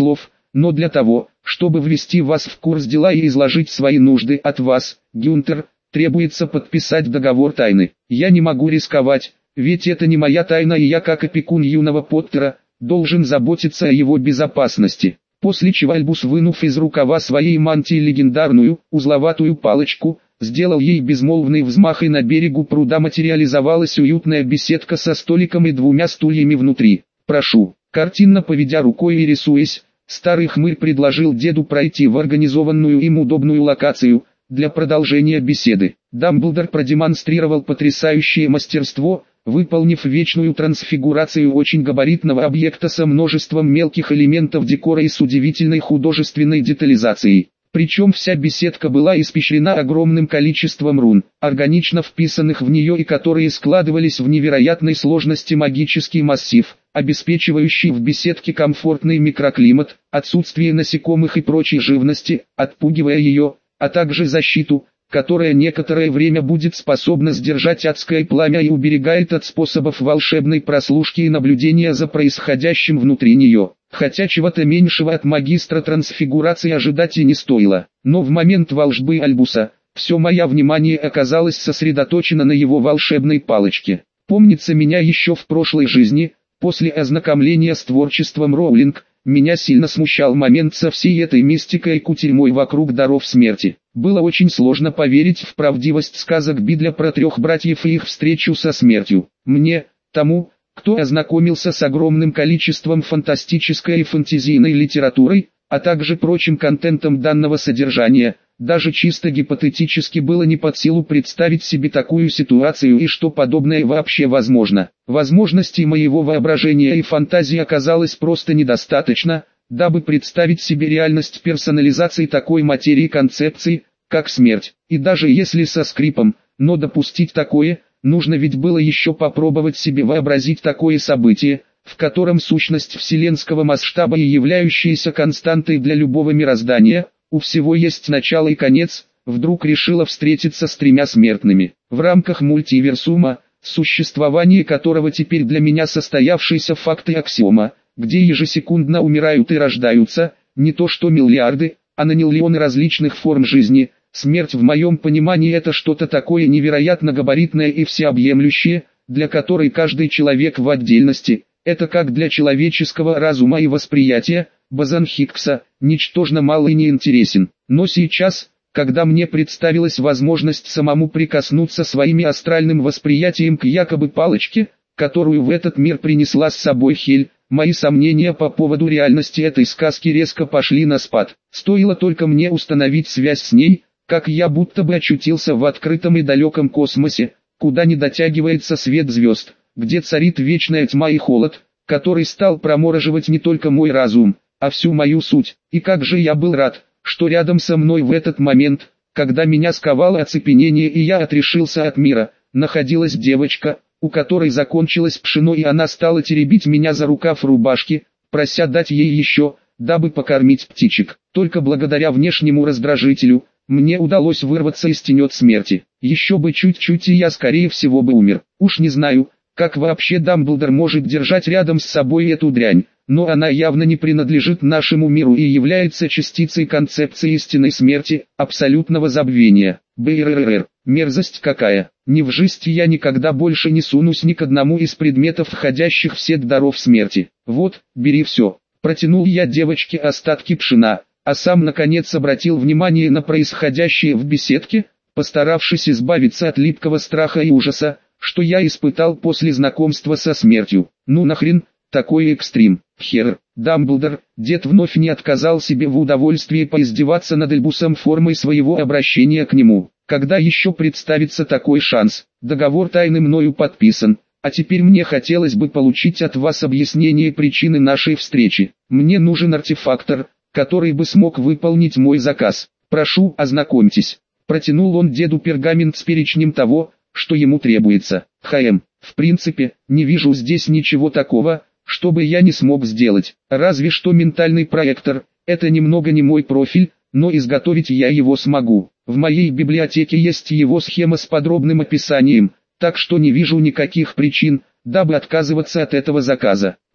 но для того, чтобы ввести вас в курс дела и изложить свои нужды от вас, Гюнтер, требуется подписать договор тайны. Я не могу рисковать, ведь это не моя тайна, и я, как опекун юного Поттера, должен заботиться о его безопасности. После чего Альбус, вынув из рукава своей мантии легендарную, узловатую палочку, сделал ей безмолвный взмах, и на берегу пруда материализовалась уютная беседка со столиком и двумя стульями внутри. «Прошу». Картинно поведя рукой и рисуясь, старый хмырь предложил деду пройти в организованную им удобную локацию для продолжения беседы. Дамблдор продемонстрировал потрясающее мастерство, выполнив вечную трансфигурацию очень габаритного объекта со множеством мелких элементов декора и с удивительной художественной детализацией. Причем вся беседка была испещрена огромным количеством рун, органично вписанных в нее и которые складывались в невероятной сложности магический массив, обеспечивающий в беседке комфортный микроклимат, отсутствие насекомых и прочей живности, отпугивая ее, а также защиту, которая некоторое время будет способна сдержать адское пламя и уберегает от способов волшебной прослушки и наблюдения за происходящим внутри нее. Хотя чего-то меньшего от магистра трансфигурации ожидать и не стоило. Но в момент волшбы Альбуса, все мое внимание оказалось сосредоточено на его волшебной палочке. Помнится, меня еще в прошлой жизни, после ознакомления с творчеством Роулинг, меня сильно смущал момент со всей этой мистикой и кутерьмой вокруг даров смерти. Было очень сложно поверить в правдивость сказок Бидля про трех братьев и их встречу со смертью. Мне, тому, кто ознакомился с огромным количеством фантастической и фэнтезийной литературой, а также прочим контентом данного содержания, даже чисто гипотетически было не под силу представить себе такую ситуацию и что подобное вообще возможно. Возможностей моего воображения и фантазии оказалось просто недостаточно, дабы представить себе реальность персонализации такой материи концепции, как смерть. И даже если со скрипом, но допустить такое, нужно ведь было еще попробовать себе вообразить такое событие, в котором сущность вселенского масштаба и являющаяся константой для любого мироздания, у всего есть начало и конец, вдруг решила встретиться с тремя смертными. В рамках мультиверсума, существование которого теперь для меня состоявшийся факт и аксиома, где ежесекундно умирают и рождаются, не то что миллиарды, а на миллионы различных форм жизни, смерть в моем понимании это что-то такое невероятно габаритное и всеобъемлющее, для которой каждый человек в отдельности, это как для человеческого разума и восприятия, бозон Хиггса, ничтожно мало и неинтересен. Но сейчас, когда мне представилась возможность самому прикоснуться своими астральным восприятием к якобы палочке, которую в этот мир принесла с собой Хель, мои сомнения по поводу реальности этой сказки резко пошли на спад. Стоило только мне установить связь с ней, как я будто бы очутился в открытом и далеком космосе, куда не дотягивается свет звезд, где царит вечная тьма и холод, который стал промораживать не только мой разум, а всю мою суть. И как же я был рад, что рядом со мной в этот момент, когда меня сковало оцепенение и я отрешился от мира, находилась девочка, у которой закончилось пшено и она стала теребить меня за рукав рубашки, прося дать ей еще, дабы покормить птичек. Только благодаря внешнему раздражителю, мне удалось вырваться из тенет смерти. Еще бы чуть-чуть и я скорее всего бы умер. Уж не знаю, как вообще Дамблдор может держать рядом с собой эту дрянь, но она явно не принадлежит нашему миру и является частицей концепции истинной смерти, абсолютного забвения. Брррр, мерзость какая. Ни в жизнь я никогда больше не сунусь ни к одному из предметов, входящих в сеть даров смерти. Вот, бери все. Протянул я девочке остатки пшена, а сам наконец обратил внимание на происходящее в беседке, постаравшись избавиться от липкого страха и ужаса, что я испытал после знакомства со смертью. Ну нахрен, такой экстрим. Хер, Дамблдор, дед вновь не отказал себе в удовольствии поиздеваться над Альбусом формой своего обращения к нему. Когда еще представится такой шанс? Договор тайны мною подписан, а теперь мне хотелось бы получить от вас объяснение причины нашей встречи. Мне нужен артефактор, который бы смог выполнить мой заказ. Прошу, ознакомьтесь. Протянул он деду пергамент с перечнем того, что ему требуется. Хм, в принципе, не вижу здесь ничего такого, чтобы я не смог сделать. Разве что ментальный проектор, это немного не мой профиль, но изготовить я его смогу. В моей библиотеке есть его схема с подробным описанием, так что не вижу никаких причин, дабы отказываться от этого заказа.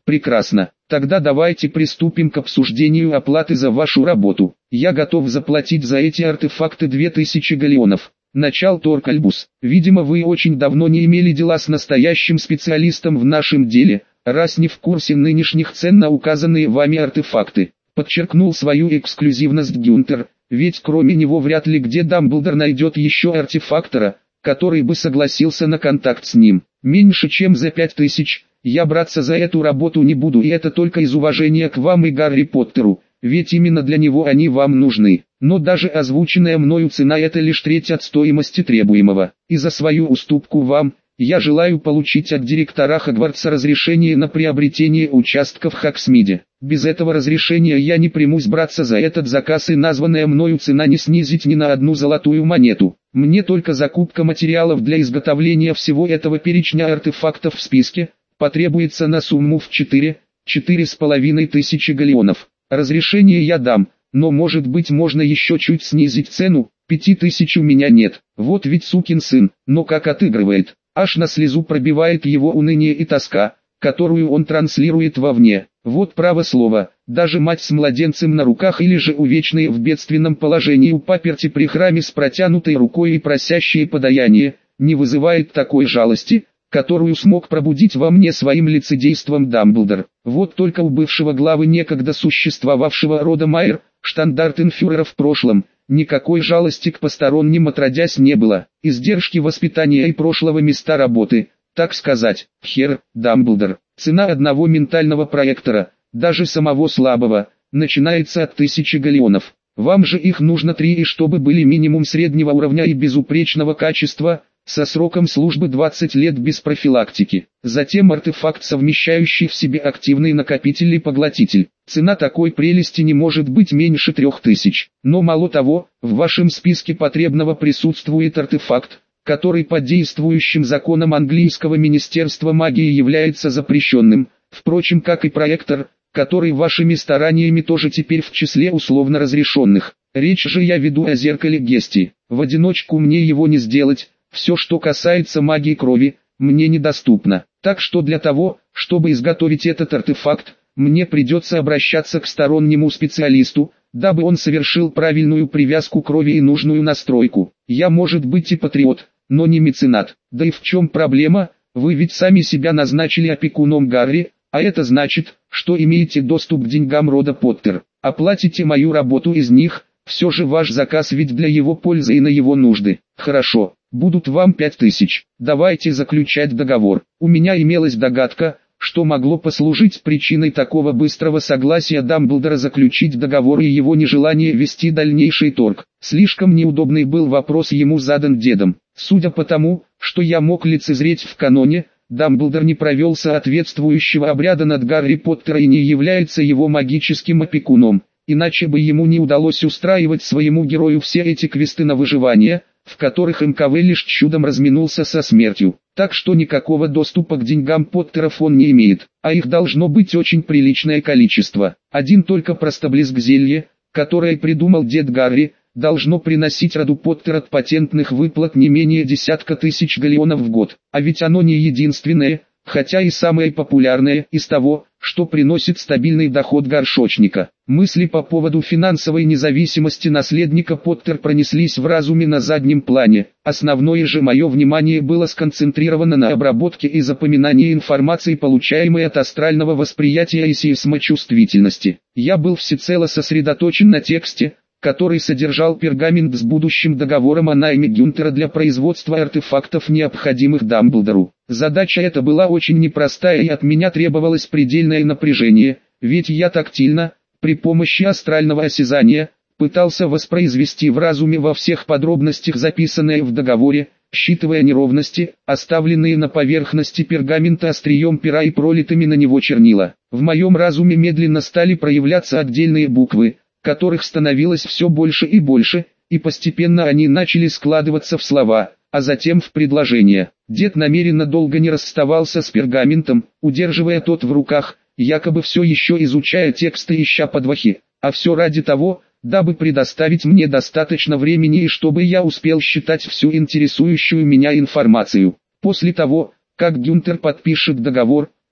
Прекрасно. Тогда давайте приступим к обсуждению оплаты за вашу работу. Я готов заплатить за эти артефакты две тысячи галеонов. Начал торг Альбус. Видимо, вы очень давно не имели дела с настоящим специалистом в нашем деле, раз не в курсе нынешних цен на указанные вами артефакты. Подчеркнул свою эксклюзивность Гюнтер, ведь кроме него вряд ли где Дамблдор найдет еще артефактора, который бы согласился на контакт с ним. Меньше чем за пять тысяч. Я браться за эту работу не буду, и это только из уважения к вам и Гарри Поттеру, ведь именно для него они вам нужны. Но даже озвученная мною цена — это лишь треть от стоимости требуемого. И за свою уступку вам, я желаю получить от директора Хогвартса разрешение на приобретение участков в Хогсмиде. Без этого разрешения я не примусь браться за этот заказ, и названная мною цена не снизить ни на одну золотую монету. Мне только закупка материалов для изготовления всего этого перечня артефактов в списке потребуется на сумму в четыре — четыре с половиной тысячи галеонов. Разрешение я дам, но может быть можно еще чуть снизить цену, пяти тысяч у меня нет. Вот ведь сукин сын, но как отыгрывает. Аж на слезу пробивает его уныние и тоска, которую он транслирует вовне. Вот право слово, даже мать с младенцем на руках или же увечные в бедственном положении у паперти при храме с протянутой рукой и просящие подаяние, не вызывает такой жалости, которую смог пробудить во мне своим лицедейством Дамблдор. Вот только у бывшего главы некогда существовавшего рода Майер, штандартенфюрера в прошлом, никакой жалости к посторонним отродясь не было. Издержки воспитания и прошлого места работы, так сказать, хер, Дамблдор. Цена одного ментального проектора, даже самого слабого, начинается от тысячи галеонов. Вам же их нужно три, и чтобы были минимум среднего уровня и безупречного качества, со сроком службы двадцать лет без профилактики. Затем артефакт, совмещающий в себе активный накопитель и поглотитель. Цена такой прелести не может быть меньше трех тысяч. Но мало того, в вашем списке потребного присутствует артефакт, который по действующим законам английского Министерства магии является запрещенным, впрочем, как и проектор, который вашими стараниями тоже теперь в числе условно разрешенных. Речь же я веду о зеркале Гести. В одиночку мне его не сделать. Все, что касается магии крови, мне недоступно. Так что для того, чтобы изготовить этот артефакт, мне придется обращаться к стороннему специалисту, дабы он совершил правильную привязку крови и нужную настройку. Я, может быть, и патриот, но не меценат. Да и в чем проблема? Вы ведь сами себя назначили опекуном Гарри, а это значит, что имеете доступ к деньгам рода Поттер. Оплатите мою работу из них, все же ваш заказ ведь для его пользы и на его нужды. Хорошо. Будут вам пять тысяч. Давайте заключать договор. У меня имелась догадка, что могло послужить причиной такого быстрого согласия Дамблдора заключить договор и его нежелание вести дальнейший торг. Слишком неудобный был вопрос ему задан дедом. Судя по тому, что я мог лицезреть в каноне, Дамблдор не провел соответствующего обряда над Гарри Поттера и не является его магическим опекуном, иначе бы ему не удалось устраивать своему герою все эти квесты на выживание, в которых эм ка вэ лишь чудом разминулся со смертью. Так что никакого доступа к деньгам Поттеров он не имеет, а их должно быть очень приличное количество. Один только простоблеск зелья, которое придумал дед Гарри, должно приносить роду Поттер от патентных выплат не менее десятка тысяч галеонов в год. А ведь оно не единственное, хотя и самое популярное из того, что приносит стабильный доход горшочника. Мысли по поводу финансовой независимости наследника Поттер пронеслись в разуме на заднем плане. Основное же мое внимание было сконцентрировано на обработке и запоминании информации, получаемой от астрального восприятия и сейсмочувствительности. Я был всецело сосредоточен на тексте, который содержал пергамент с будущим договором о найме Гюнтера для производства артефактов, необходимых Дамблдору. Задача эта была очень непростая, и от меня требовалось предельное напряжение, ведь я тактильно, при помощи астрального осязания, пытался воспроизвести в разуме во всех подробностях записанное в договоре, считывая неровности, оставленные на поверхности пергамента острием пера и пролитыми на него чернила. В моем разуме медленно стали проявляться отдельные буквы, которых становилось все больше и больше, и постепенно они начали складываться в слова, а затем в предложения. Дед намеренно долго не расставался с пергаментом, удерживая тот в руках, якобы все еще изучая тексты, ища подвохи, а все ради того, дабы предоставить мне достаточно времени и чтобы я успел считать всю интересующую меня информацию. После того, как Гюнтер подпишет договор,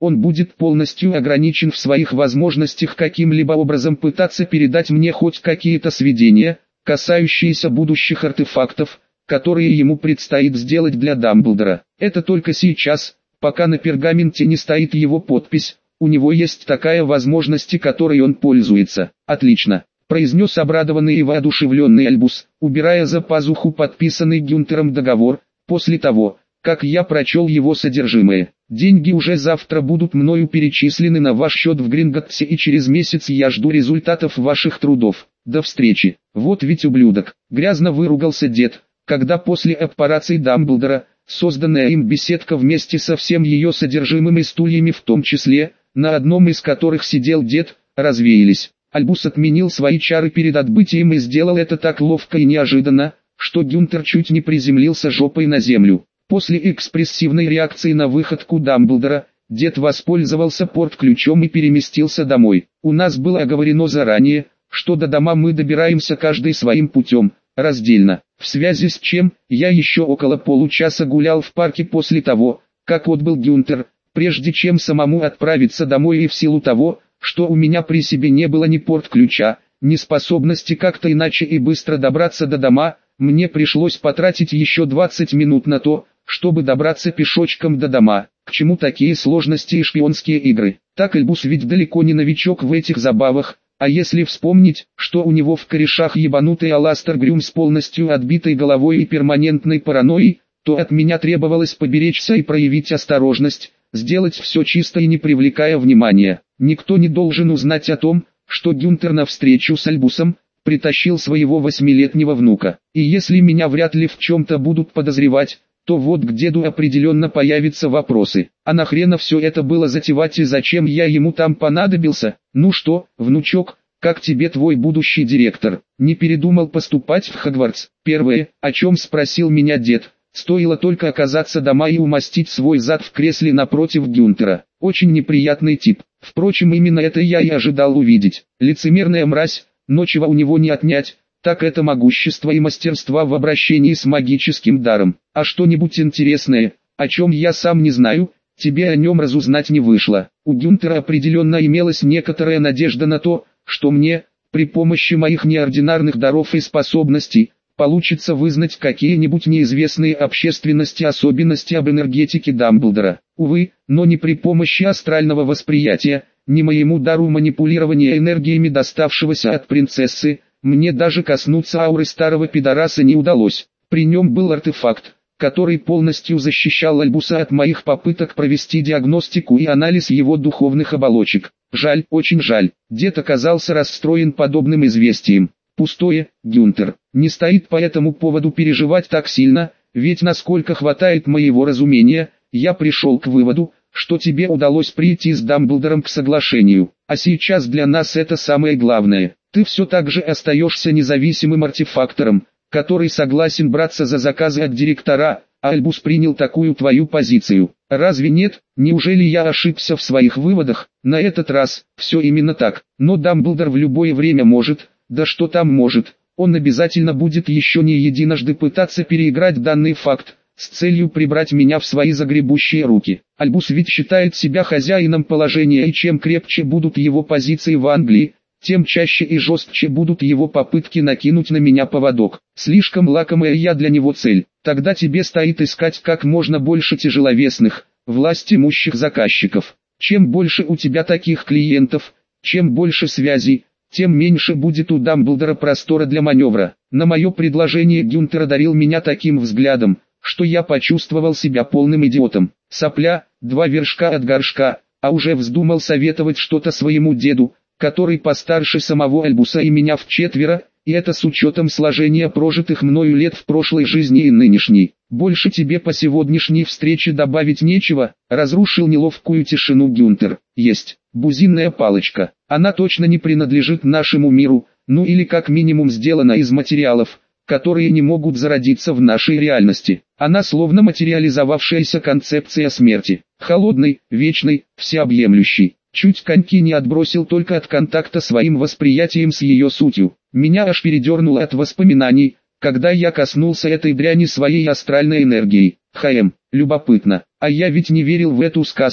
он будет полностью ограничен в своих возможностях каким-либо образом пытаться передать мне хоть какие-то сведения, касающиеся будущих артефактов, которые ему предстоит сделать для Дамблдора. Это только сейчас, пока на пергаменте не стоит его подпись, у него есть такая возможность, которой он пользуется. Отлично, произнес обрадованный и воодушевленный Альбус, убирая за пазуху подписанный Гюнтером договор, после того, как я прочел его содержимое. Деньги уже завтра будут мною перечислены на ваш счет в Гринготтсе, и через месяц я жду результатов ваших трудов. До встречи. Вот ведь ублюдок, грязно выругался дед, когда после операции Дамблдора, созданная им беседка вместе со всем ее содержимым и стульями в том числе, на одном из которых сидел дед, развеялись. Альбус отменил свои чары перед отбытием и сделал это так ловко и неожиданно, что Гюнтер чуть не приземлился жопой на землю. После экспрессивной реакции на выходку Дамблдора, дед воспользовался порт-ключом и переместился домой. У нас было оговорено заранее, что до дома мы добираемся каждый своим путем, раздельно, в связи с чем я еще около получаса гулял в парке после того, как отбыл Гюнтер, прежде чем самому отправиться домой, и в силу того, что у меня при себе не было ни порт-ключа, ни способности как-то иначе и быстро добраться до дома, мне пришлось потратить еще двадцать минут на то, чтобы добраться пешочком до дома. К чему такие сложности и шпионские игры? Так Альбус ведь далеко не новичок в этих забавах, а если вспомнить, что у него в корешах ебанутый Аластер Грюм с полностью отбитой головой и перманентной паранойей, то от меня требовалось поберечься и проявить осторожность, сделать все чисто и не привлекая внимания. Никто не должен узнать о том, что Гюнтер на встречу с Альбусом притащил своего восьмилетнего внука. И если меня вряд ли в чем-то будут подозревать, то вот к деду определенно появятся вопросы. А нахрена все это было затевать и зачем я ему там понадобился? Ну что, внучок, как тебе твой будущий директор? Не передумал поступать в Хогвартс? Первое, о чем спросил меня дед, стоило только оказаться дома и умастить свой зад в кресле напротив Гюнтера. Очень неприятный тип. Впрочем, именно это я и ожидал увидеть. Лицемерная мразь, но чего у него не отнять, так это могущество и мастерство в обращении с магическим даром. А что-нибудь интересное, о чем я сам не знаю, тебе о нем разузнать не вышло. У Гюнтера определенно имелась некоторая надежда на то, что мне, при помощи моих неординарных даров и способностей, получится вызнать какие-нибудь неизвестные общественности особенности об энергетике Дамблдора. Увы, но не при помощи астрального восприятия, ни моему дару манипулирования энергиями, доставшегося от принцессы, мне даже коснуться ауры старого пидораса не удалось. При нем был артефакт, который полностью защищал Альбуса от моих попыток провести диагностику и анализ его духовных оболочек. Жаль, очень жаль, дед оказался расстроен подобным известием. Пустое, Гюнтер, не стоит по этому поводу переживать так сильно, ведь насколько хватает моего разумения, я пришел к выводу, что тебе удалось прийти с Дамблдором к соглашению, а сейчас для нас это самое главное. Ты все так же остаешься независимым артефактором, который согласен браться за заказы от директора, а Альбус принял такую твою позицию. Разве нет? Неужели я ошибся в своих выводах? На этот раз, все именно так, но Дамблдор в любое время может, да что там может, он обязательно будет еще не единожды пытаться переиграть данный факт, с целью прибрать меня в свои загребущие руки. Альбус ведь считает себя хозяином положения, и чем крепче будут его позиции в Англии, тем чаще и жестче будут его попытки накинуть на меня поводок. Слишком лакомая я для него цель. Тогда тебе стоит искать как можно больше тяжеловесных, власть имущих заказчиков. Чем больше у тебя таких клиентов, чем больше связей, тем меньше будет у Дамблдора простора для маневра. На мое предложение Гюнтер одарил меня таким взглядом, что я почувствовал себя полным идиотом. Сопля, два вершка от горшка, а уже вздумал советовать что-то своему деду, который постарше самого Альбуса и меня вчетверо, и это с учетом сложения прожитых мною лет в прошлой жизни и нынешней. Больше тебе по сегодняшней встрече добавить нечего, разрушил неловкую тишину Гюнтер. Есть, бузинная палочка, она точно не принадлежит нашему миру, ну или как минимум сделана из материалов, которые не могут зародиться в нашей реальности. Она словно материализовавшаяся концепция смерти, холодной, вечной, всеобъемлющей. Чуть коньки не отбросил только от контакта своим восприятием с ее сутью. Меня аж передернуло от воспоминаний, когда я коснулся этой дряни своей астральной энергией. Хм, любопытно, а я ведь не верил в эту сказку,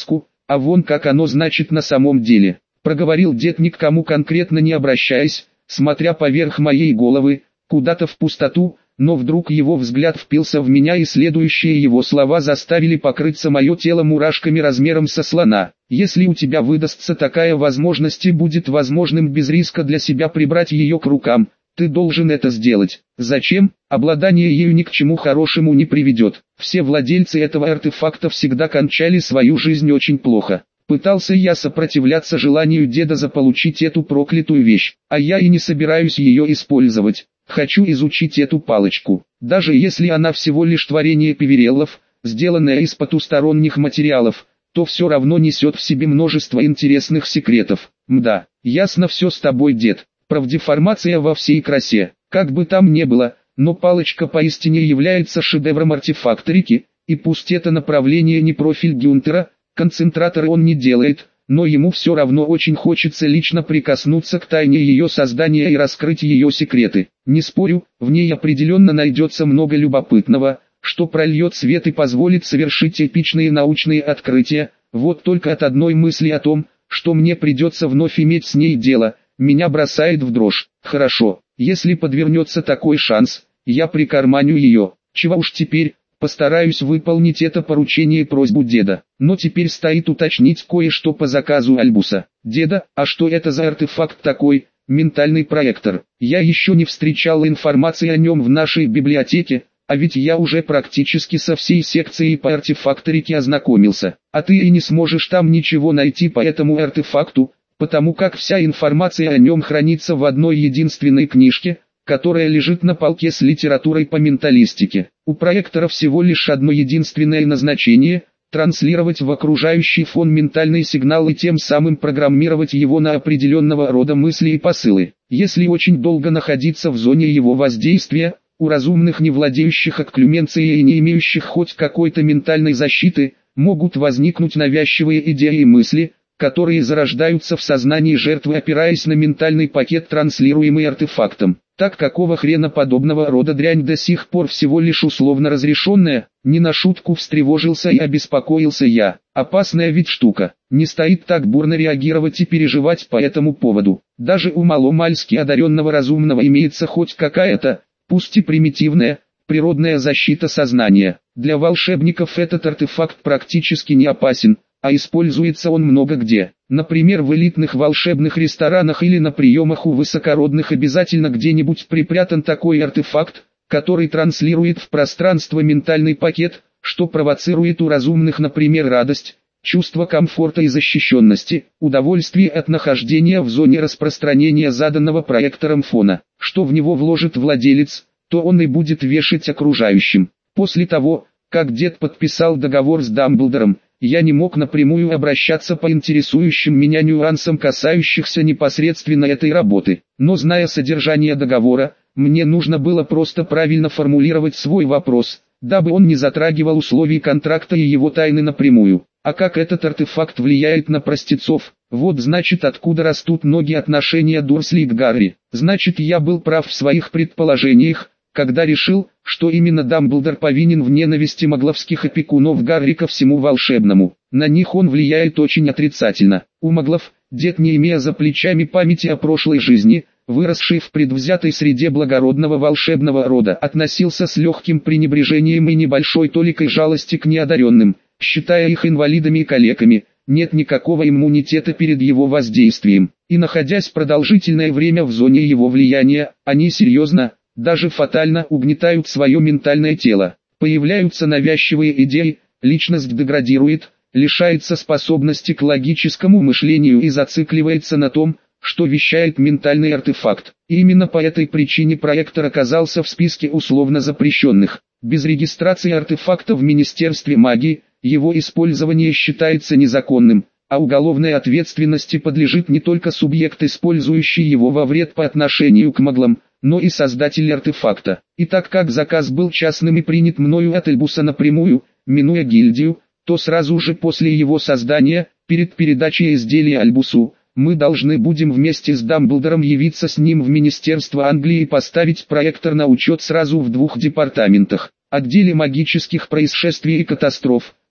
а вон как оно значит на самом деле. Проговорил дед, ни к кому конкретно не обращаясь, смотря поверх моей головы, куда-то в пустоту, но вдруг его взгляд впился в меня, и следующие его слова заставили покрыться мое тело мурашками размером со слона. Если у тебя выдастся такая возможность и будет возможным без риска для себя прибрать ее к рукам, ты должен это сделать. Зачем? Обладание ею ни к чему хорошему не приведет. Все владельцы этого артефакта всегда кончали свою жизнь очень плохо. Пытался я сопротивляться желанию деда заполучить эту проклятую вещь, а я и не собираюсь ее использовать. Хочу изучить эту палочку, даже если она всего лишь творение Певереллов, сделанное из потусторонних материалов, то все равно несет в себе множество интересных секретов. Мда, ясно все с тобой, дед. Правдеформация во всей красе. Как бы там ни было, но палочка поистине является шедевром артефакторики, и пусть это направление не профиль Гюнтера, концентратор он не делает, но ему все равно очень хочется лично прикоснуться к тайне ее создания и раскрыть ее секреты. Не спорю, в ней определенно найдется много любопытного, что прольет свет и позволит совершить эпичные научные открытия. Вот только от одной мысли о том, что мне придется вновь иметь с ней дело, меня бросает в дрожь. Хорошо, если подвернется такой шанс, я прикарманю ее. Чего уж теперь, постараюсь выполнить это поручение и просьбу деда. Но теперь стоит уточнить кое-что по заказу Альбуса. Деда, а что это за артефакт такой? Ментальный проектор. Я еще не встречал информации о нем в нашей библиотеке, а ведь я уже практически со всей секцией по артефакторике ознакомился. А ты и не сможешь там ничего найти по этому артефакту, потому как вся информация о нем хранится в одной единственной книжке, которая лежит на полке с литературой по менталистике. У проектора всего лишь одно единственное назначение – транслировать в окружающий фон ментальный сигнал и тем самым программировать его на определенного рода мысли и посылы. Если очень долго находиться в зоне его воздействия, у разумных, не владеющих окклюменцией и не имеющих хоть какой-то ментальной защиты, могут возникнуть навязчивые идеи и мысли, которые зарождаются в сознании жертвы, опираясь на ментальный пакет, транслируемый артефактом. Так какого хрена подобного рода дрянь до сих пор всего лишь условно разрешенная? Не на шутку встревожился и обеспокоился я. Опасная ведь штука. Не стоит так бурно реагировать и переживать по этому поводу. Даже у маломальски одаренного разумного имеется хоть какая-то, пусть и примитивная, природная защита сознания. Для волшебников этот артефакт практически не опасен, а используется он много где. Например, в элитных волшебных ресторанах или на приемах у высокородных обязательно где-нибудь припрятан такой артефакт, который транслирует в пространство ментальный пакет, что провоцирует у разумных, например, радость, чувство комфорта и защищенности, удовольствие от нахождения в зоне распространения заданного проектором фона. Что в него вложит владелец, то он и будет вешать окружающим. После того, как дед подписал договор с Дамблдором, я не мог напрямую обращаться по интересующим меня нюансам, касающихся непосредственно этой работы. Но зная содержание договора, мне нужно было просто правильно формулировать свой вопрос, дабы он не затрагивал условий контракта и его тайны напрямую. А как этот артефакт влияет на простецов? Вот значит, откуда растут ноги отношения Дурсли к Гарри. Значит, я был прав в своих предположениях, когда решил, что именно Дамблдор повинен в ненависти магловских опекунов Гарри ко всему волшебному. На них он влияет очень отрицательно. У маглов, дед, не имея за плечами памяти о прошлой жизни, выросший в предвзятой среде благородного волшебного рода, относился с легким пренебрежением и небольшой толикой жалости к неодаренным, считая их инвалидами и калеками. Нет никакого иммунитета перед его воздействием. И находясь продолжительное время в зоне его влияния, они серьезно, даже фатально угнетают свое ментальное тело. Появляются навязчивые идеи, личность деградирует, лишается способности к логическому мышлению и зацикливается на том, что вещает ментальный артефакт. И именно по этой причине проектор оказался в списке условно запрещенных. Без регистрации артефакта в Министерстве магии, его использование считается незаконным, а уголовной ответственности подлежит не только субъект, использующий его во вред по отношению к маглам, но и создатель артефакта. И так как заказ был частным и принят мною от Альбуса напрямую, минуя гильдию, то сразу же после его создания, перед передачей изделия Альбусу, мы должны будем вместе с Дамблдором явиться с ним в Министерство Англии и поставить проектор на учет сразу в двух департаментах: отделе магических происшествий и катастроф,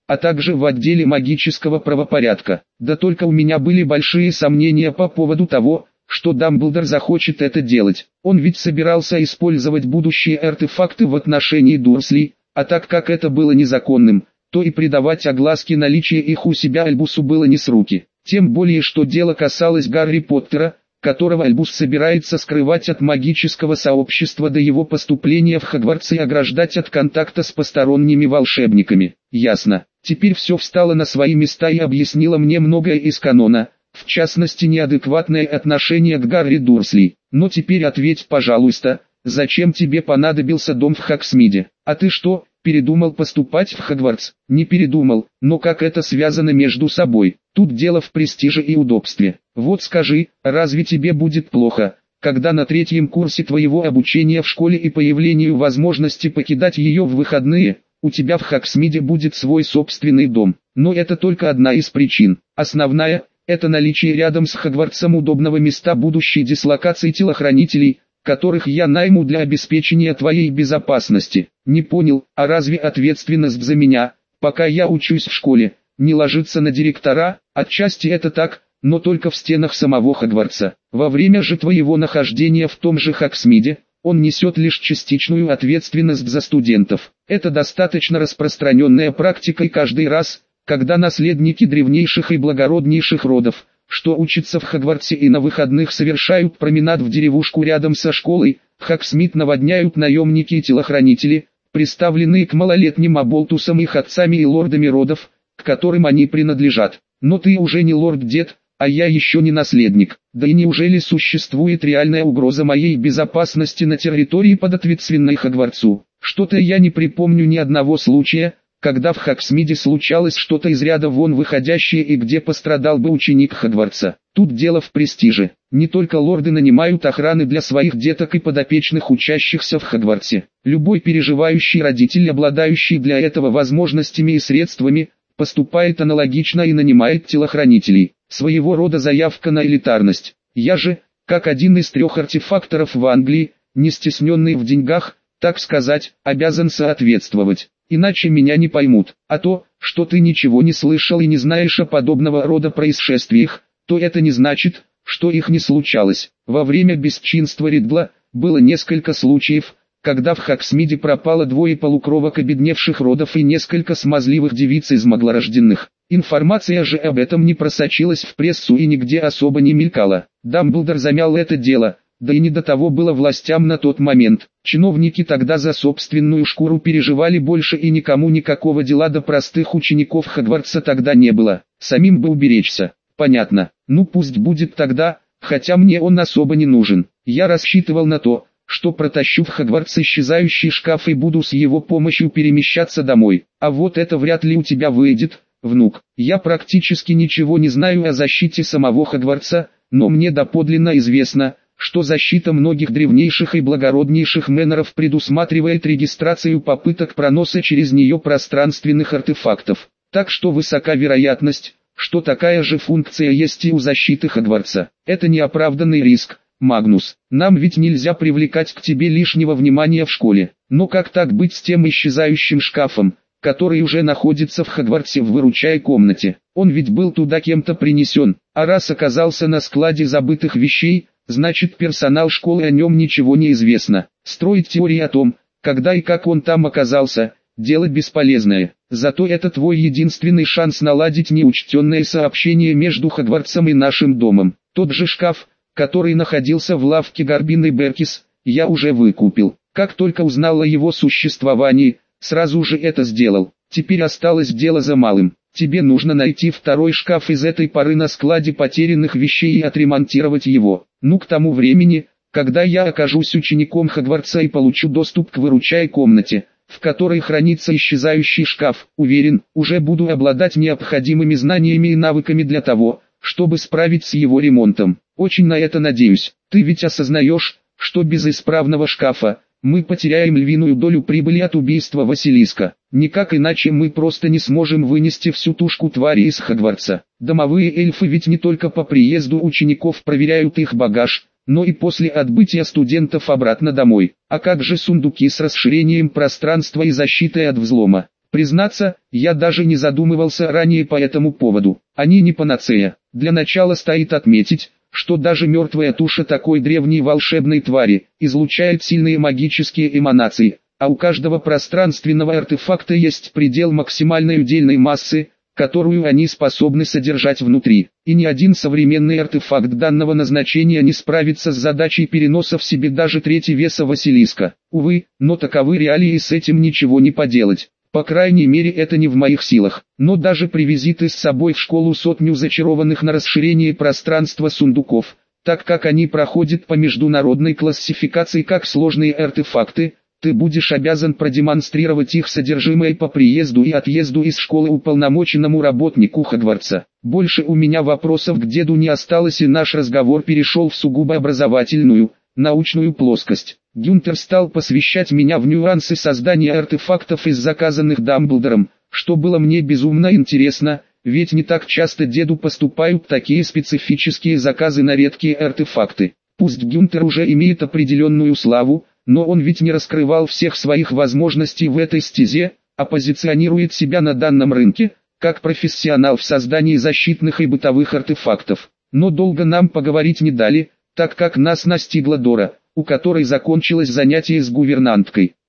а также в отделе магического правопорядка. Да только у меня были большие сомнения по поводу того, что Дамблдор захочет это делать. Он ведь собирался использовать будущие артефакты в отношении Дурслей, а так как это было незаконным, то и придавать огласке наличия их у себя Альбусу было не с руки. Тем более, что дело касалось Гарри Поттера, которого Альбус собирается скрывать от магического сообщества до его поступления в Хогвартс и ограждать от контакта с посторонними волшебниками. Ясно. Теперь все встало на свои места и объяснило мне многое из канона, в частности неадекватное отношение к Гарри Дурсли. Но теперь ответь, пожалуйста, зачем тебе понадобился дом в Хогсмиде? А ты что, передумал поступать в Хогвартс? Не передумал, но как это связано между собой? Тут дело в престиже и удобстве. Вот скажи, разве тебе будет плохо, когда на третьем курсе твоего обучения в школе и появлению возможности покидать ее в выходные, у тебя в Хогсмиде будет свой собственный дом? Но это только одна из причин. Основная – это наличие рядом с Хогвартсом удобного места будущей дислокации телохранителей, которых я найму для обеспечения твоей безопасности. Не понял, а разве ответственность за меня, пока я учусь в школе, не ложится на директора? Отчасти это так, но только в стенах самого Хогвартса. Во время же твоего нахождения в том же Хогсмиде, он несет лишь частичную ответственность за студентов. Это достаточно распространенная практика, и каждый раз, когда наследники древнейших и благороднейших родов, что учатся в Хогвартсе и на выходных совершают променад в деревушку рядом со школой, Хогсмид наводняют наемники и телохранители, приставленные к малолетним оболтусам их отцами и лордами родов, к которым они принадлежат. Но ты уже не лорд-дед, а я еще не наследник. Да и неужели существует реальная угроза моей безопасности на территории подответственной Хогвартсу? Что-то я не припомню ни одного случая, когда в Хогсмиде случалось что-то из ряда вон выходящее и где пострадал бы ученик Хогвартса. Тут дело в престиже. Не только лорды нанимают охраны для своих деток и подопечных учащихся в Хогвартсе. Любой переживающий родитель, обладающий для этого возможностями и средствами, поступает аналогично и нанимает телохранителей. Своего рода заявка на элитарность. Я же, как один из трех артефакторов в Англии, не стесненный в деньгах, так сказать, обязан соответствовать. Иначе меня не поймут. А то, что ты ничего не слышал и не знаешь о подобного рода происшествиях, то это не значит, что их не случалось. Во время бесчинства Ридла было несколько случаев, когда в Хогсмиде пропало двое полукровок обедневших родов и несколько смазливых девиц из маглорожденных. Информация же об этом не просочилась в прессу и нигде особо не мелькала. Дамблдор замял это дело, да и не до того было властям на тот момент. Чиновники тогда за собственную шкуру переживали больше, и никому никакого дела до простых учеников Хогвартса тогда не было. Самим бы уберечься. Понятно. Ну пусть будет тогда, хотя мне он особо не нужен. Я рассчитывал на то, что протащу в Хогвартс исчезающий шкаф и буду с его помощью перемещаться домой. А вот это вряд ли у тебя выйдет, внук. Я практически ничего не знаю о защите самого Хогвартса, но мне доподлинно известно, что защита многих древнейших и благороднейших мэннеров предусматривает регистрацию попыток проноса через нее пространственных артефактов. Так что высока вероятность, что такая же функция есть и у защиты Хогвартса. Это неоправданный риск, Магнус. Нам ведь нельзя привлекать к тебе лишнего внимания в школе. Но как так быть с тем исчезающим шкафом, который уже находится в Хогвартсе в выручай комнате? Он ведь был туда кем-то принесен, а раз оказался на складе забытых вещей, значит персонал школы о нем ничего не известно. Строить теории о том, когда и как он там оказался, дело бесполезное. Зато это твой единственный шанс наладить неучтенное сообщение между Хогвартсом и нашим домом. Тот же шкаф, который находился в лавке Гарбины Беркис, я уже выкупил. Как только узнал о его существовании, сразу же это сделал. Теперь осталось дело за малым. Тебе нужно найти второй шкаф из этой поры на складе потерянных вещей и отремонтировать его. Ну, к тому времени, когда я окажусь учеником Хогвартса и получу доступ к выручай комнате, в которой хранится исчезающий шкаф, уверен, уже буду обладать необходимыми знаниями и навыками для того, чтобы справиться с его ремонтом. Очень на это надеюсь. Ты ведь осознаешь, что без исправного шкафа мы потеряем львиную долю прибыли от убийства Василиска. Никак иначе мы просто не сможем вынести всю тушку твари из Хогвартса. Домовые эльфы ведь не только по приезду учеников проверяют их багаж, но и после отбытия студентов обратно домой. А как же сундуки с расширением пространства и защитой от взлома? Признаться, я даже не задумывался ранее по этому поводу. Они не панацея. Для начала стоит отметить, что даже мертвая туша такой древней волшебной твари излучает сильные магические эманации, а у каждого пространственного артефакта есть предел максимальной удельной массы, которую они способны содержать внутри. И ни один современный артефакт данного назначения не справится с задачей переноса в себе даже трети веса Василиска. Увы, но таковы реалии, и с этим ничего не поделать. По крайней мере, это не в моих силах. Но даже привези ты с собой в школу сотню зачарованных на расширение пространства сундуков, так как они проходят по международной классификации как сложные артефакты, ты будешь обязан продемонстрировать их содержимое по приезду и отъезду из школы уполномоченному работнику Хогвартса. Больше у меня вопросов к деду не осталось, и наш разговор перешел в сугубо образовательную, научную плоскость. Гюнтер стал посвящать меня в нюансы создания артефактов из заказанных Дамблдором, что было мне безумно интересно, ведь не так часто деду поступают такие специфические заказы на редкие артефакты. Пусть Гюнтер уже имеет определенную славу, но он ведь не раскрывал всех своих возможностей в этой стезе, а позиционирует себя на данном рынке, как профессионал в создании защитных и бытовых артефактов. Но долго нам поговорить не дали, так как нас настигла Дора, у которой закончилось занятие с гувернанткой.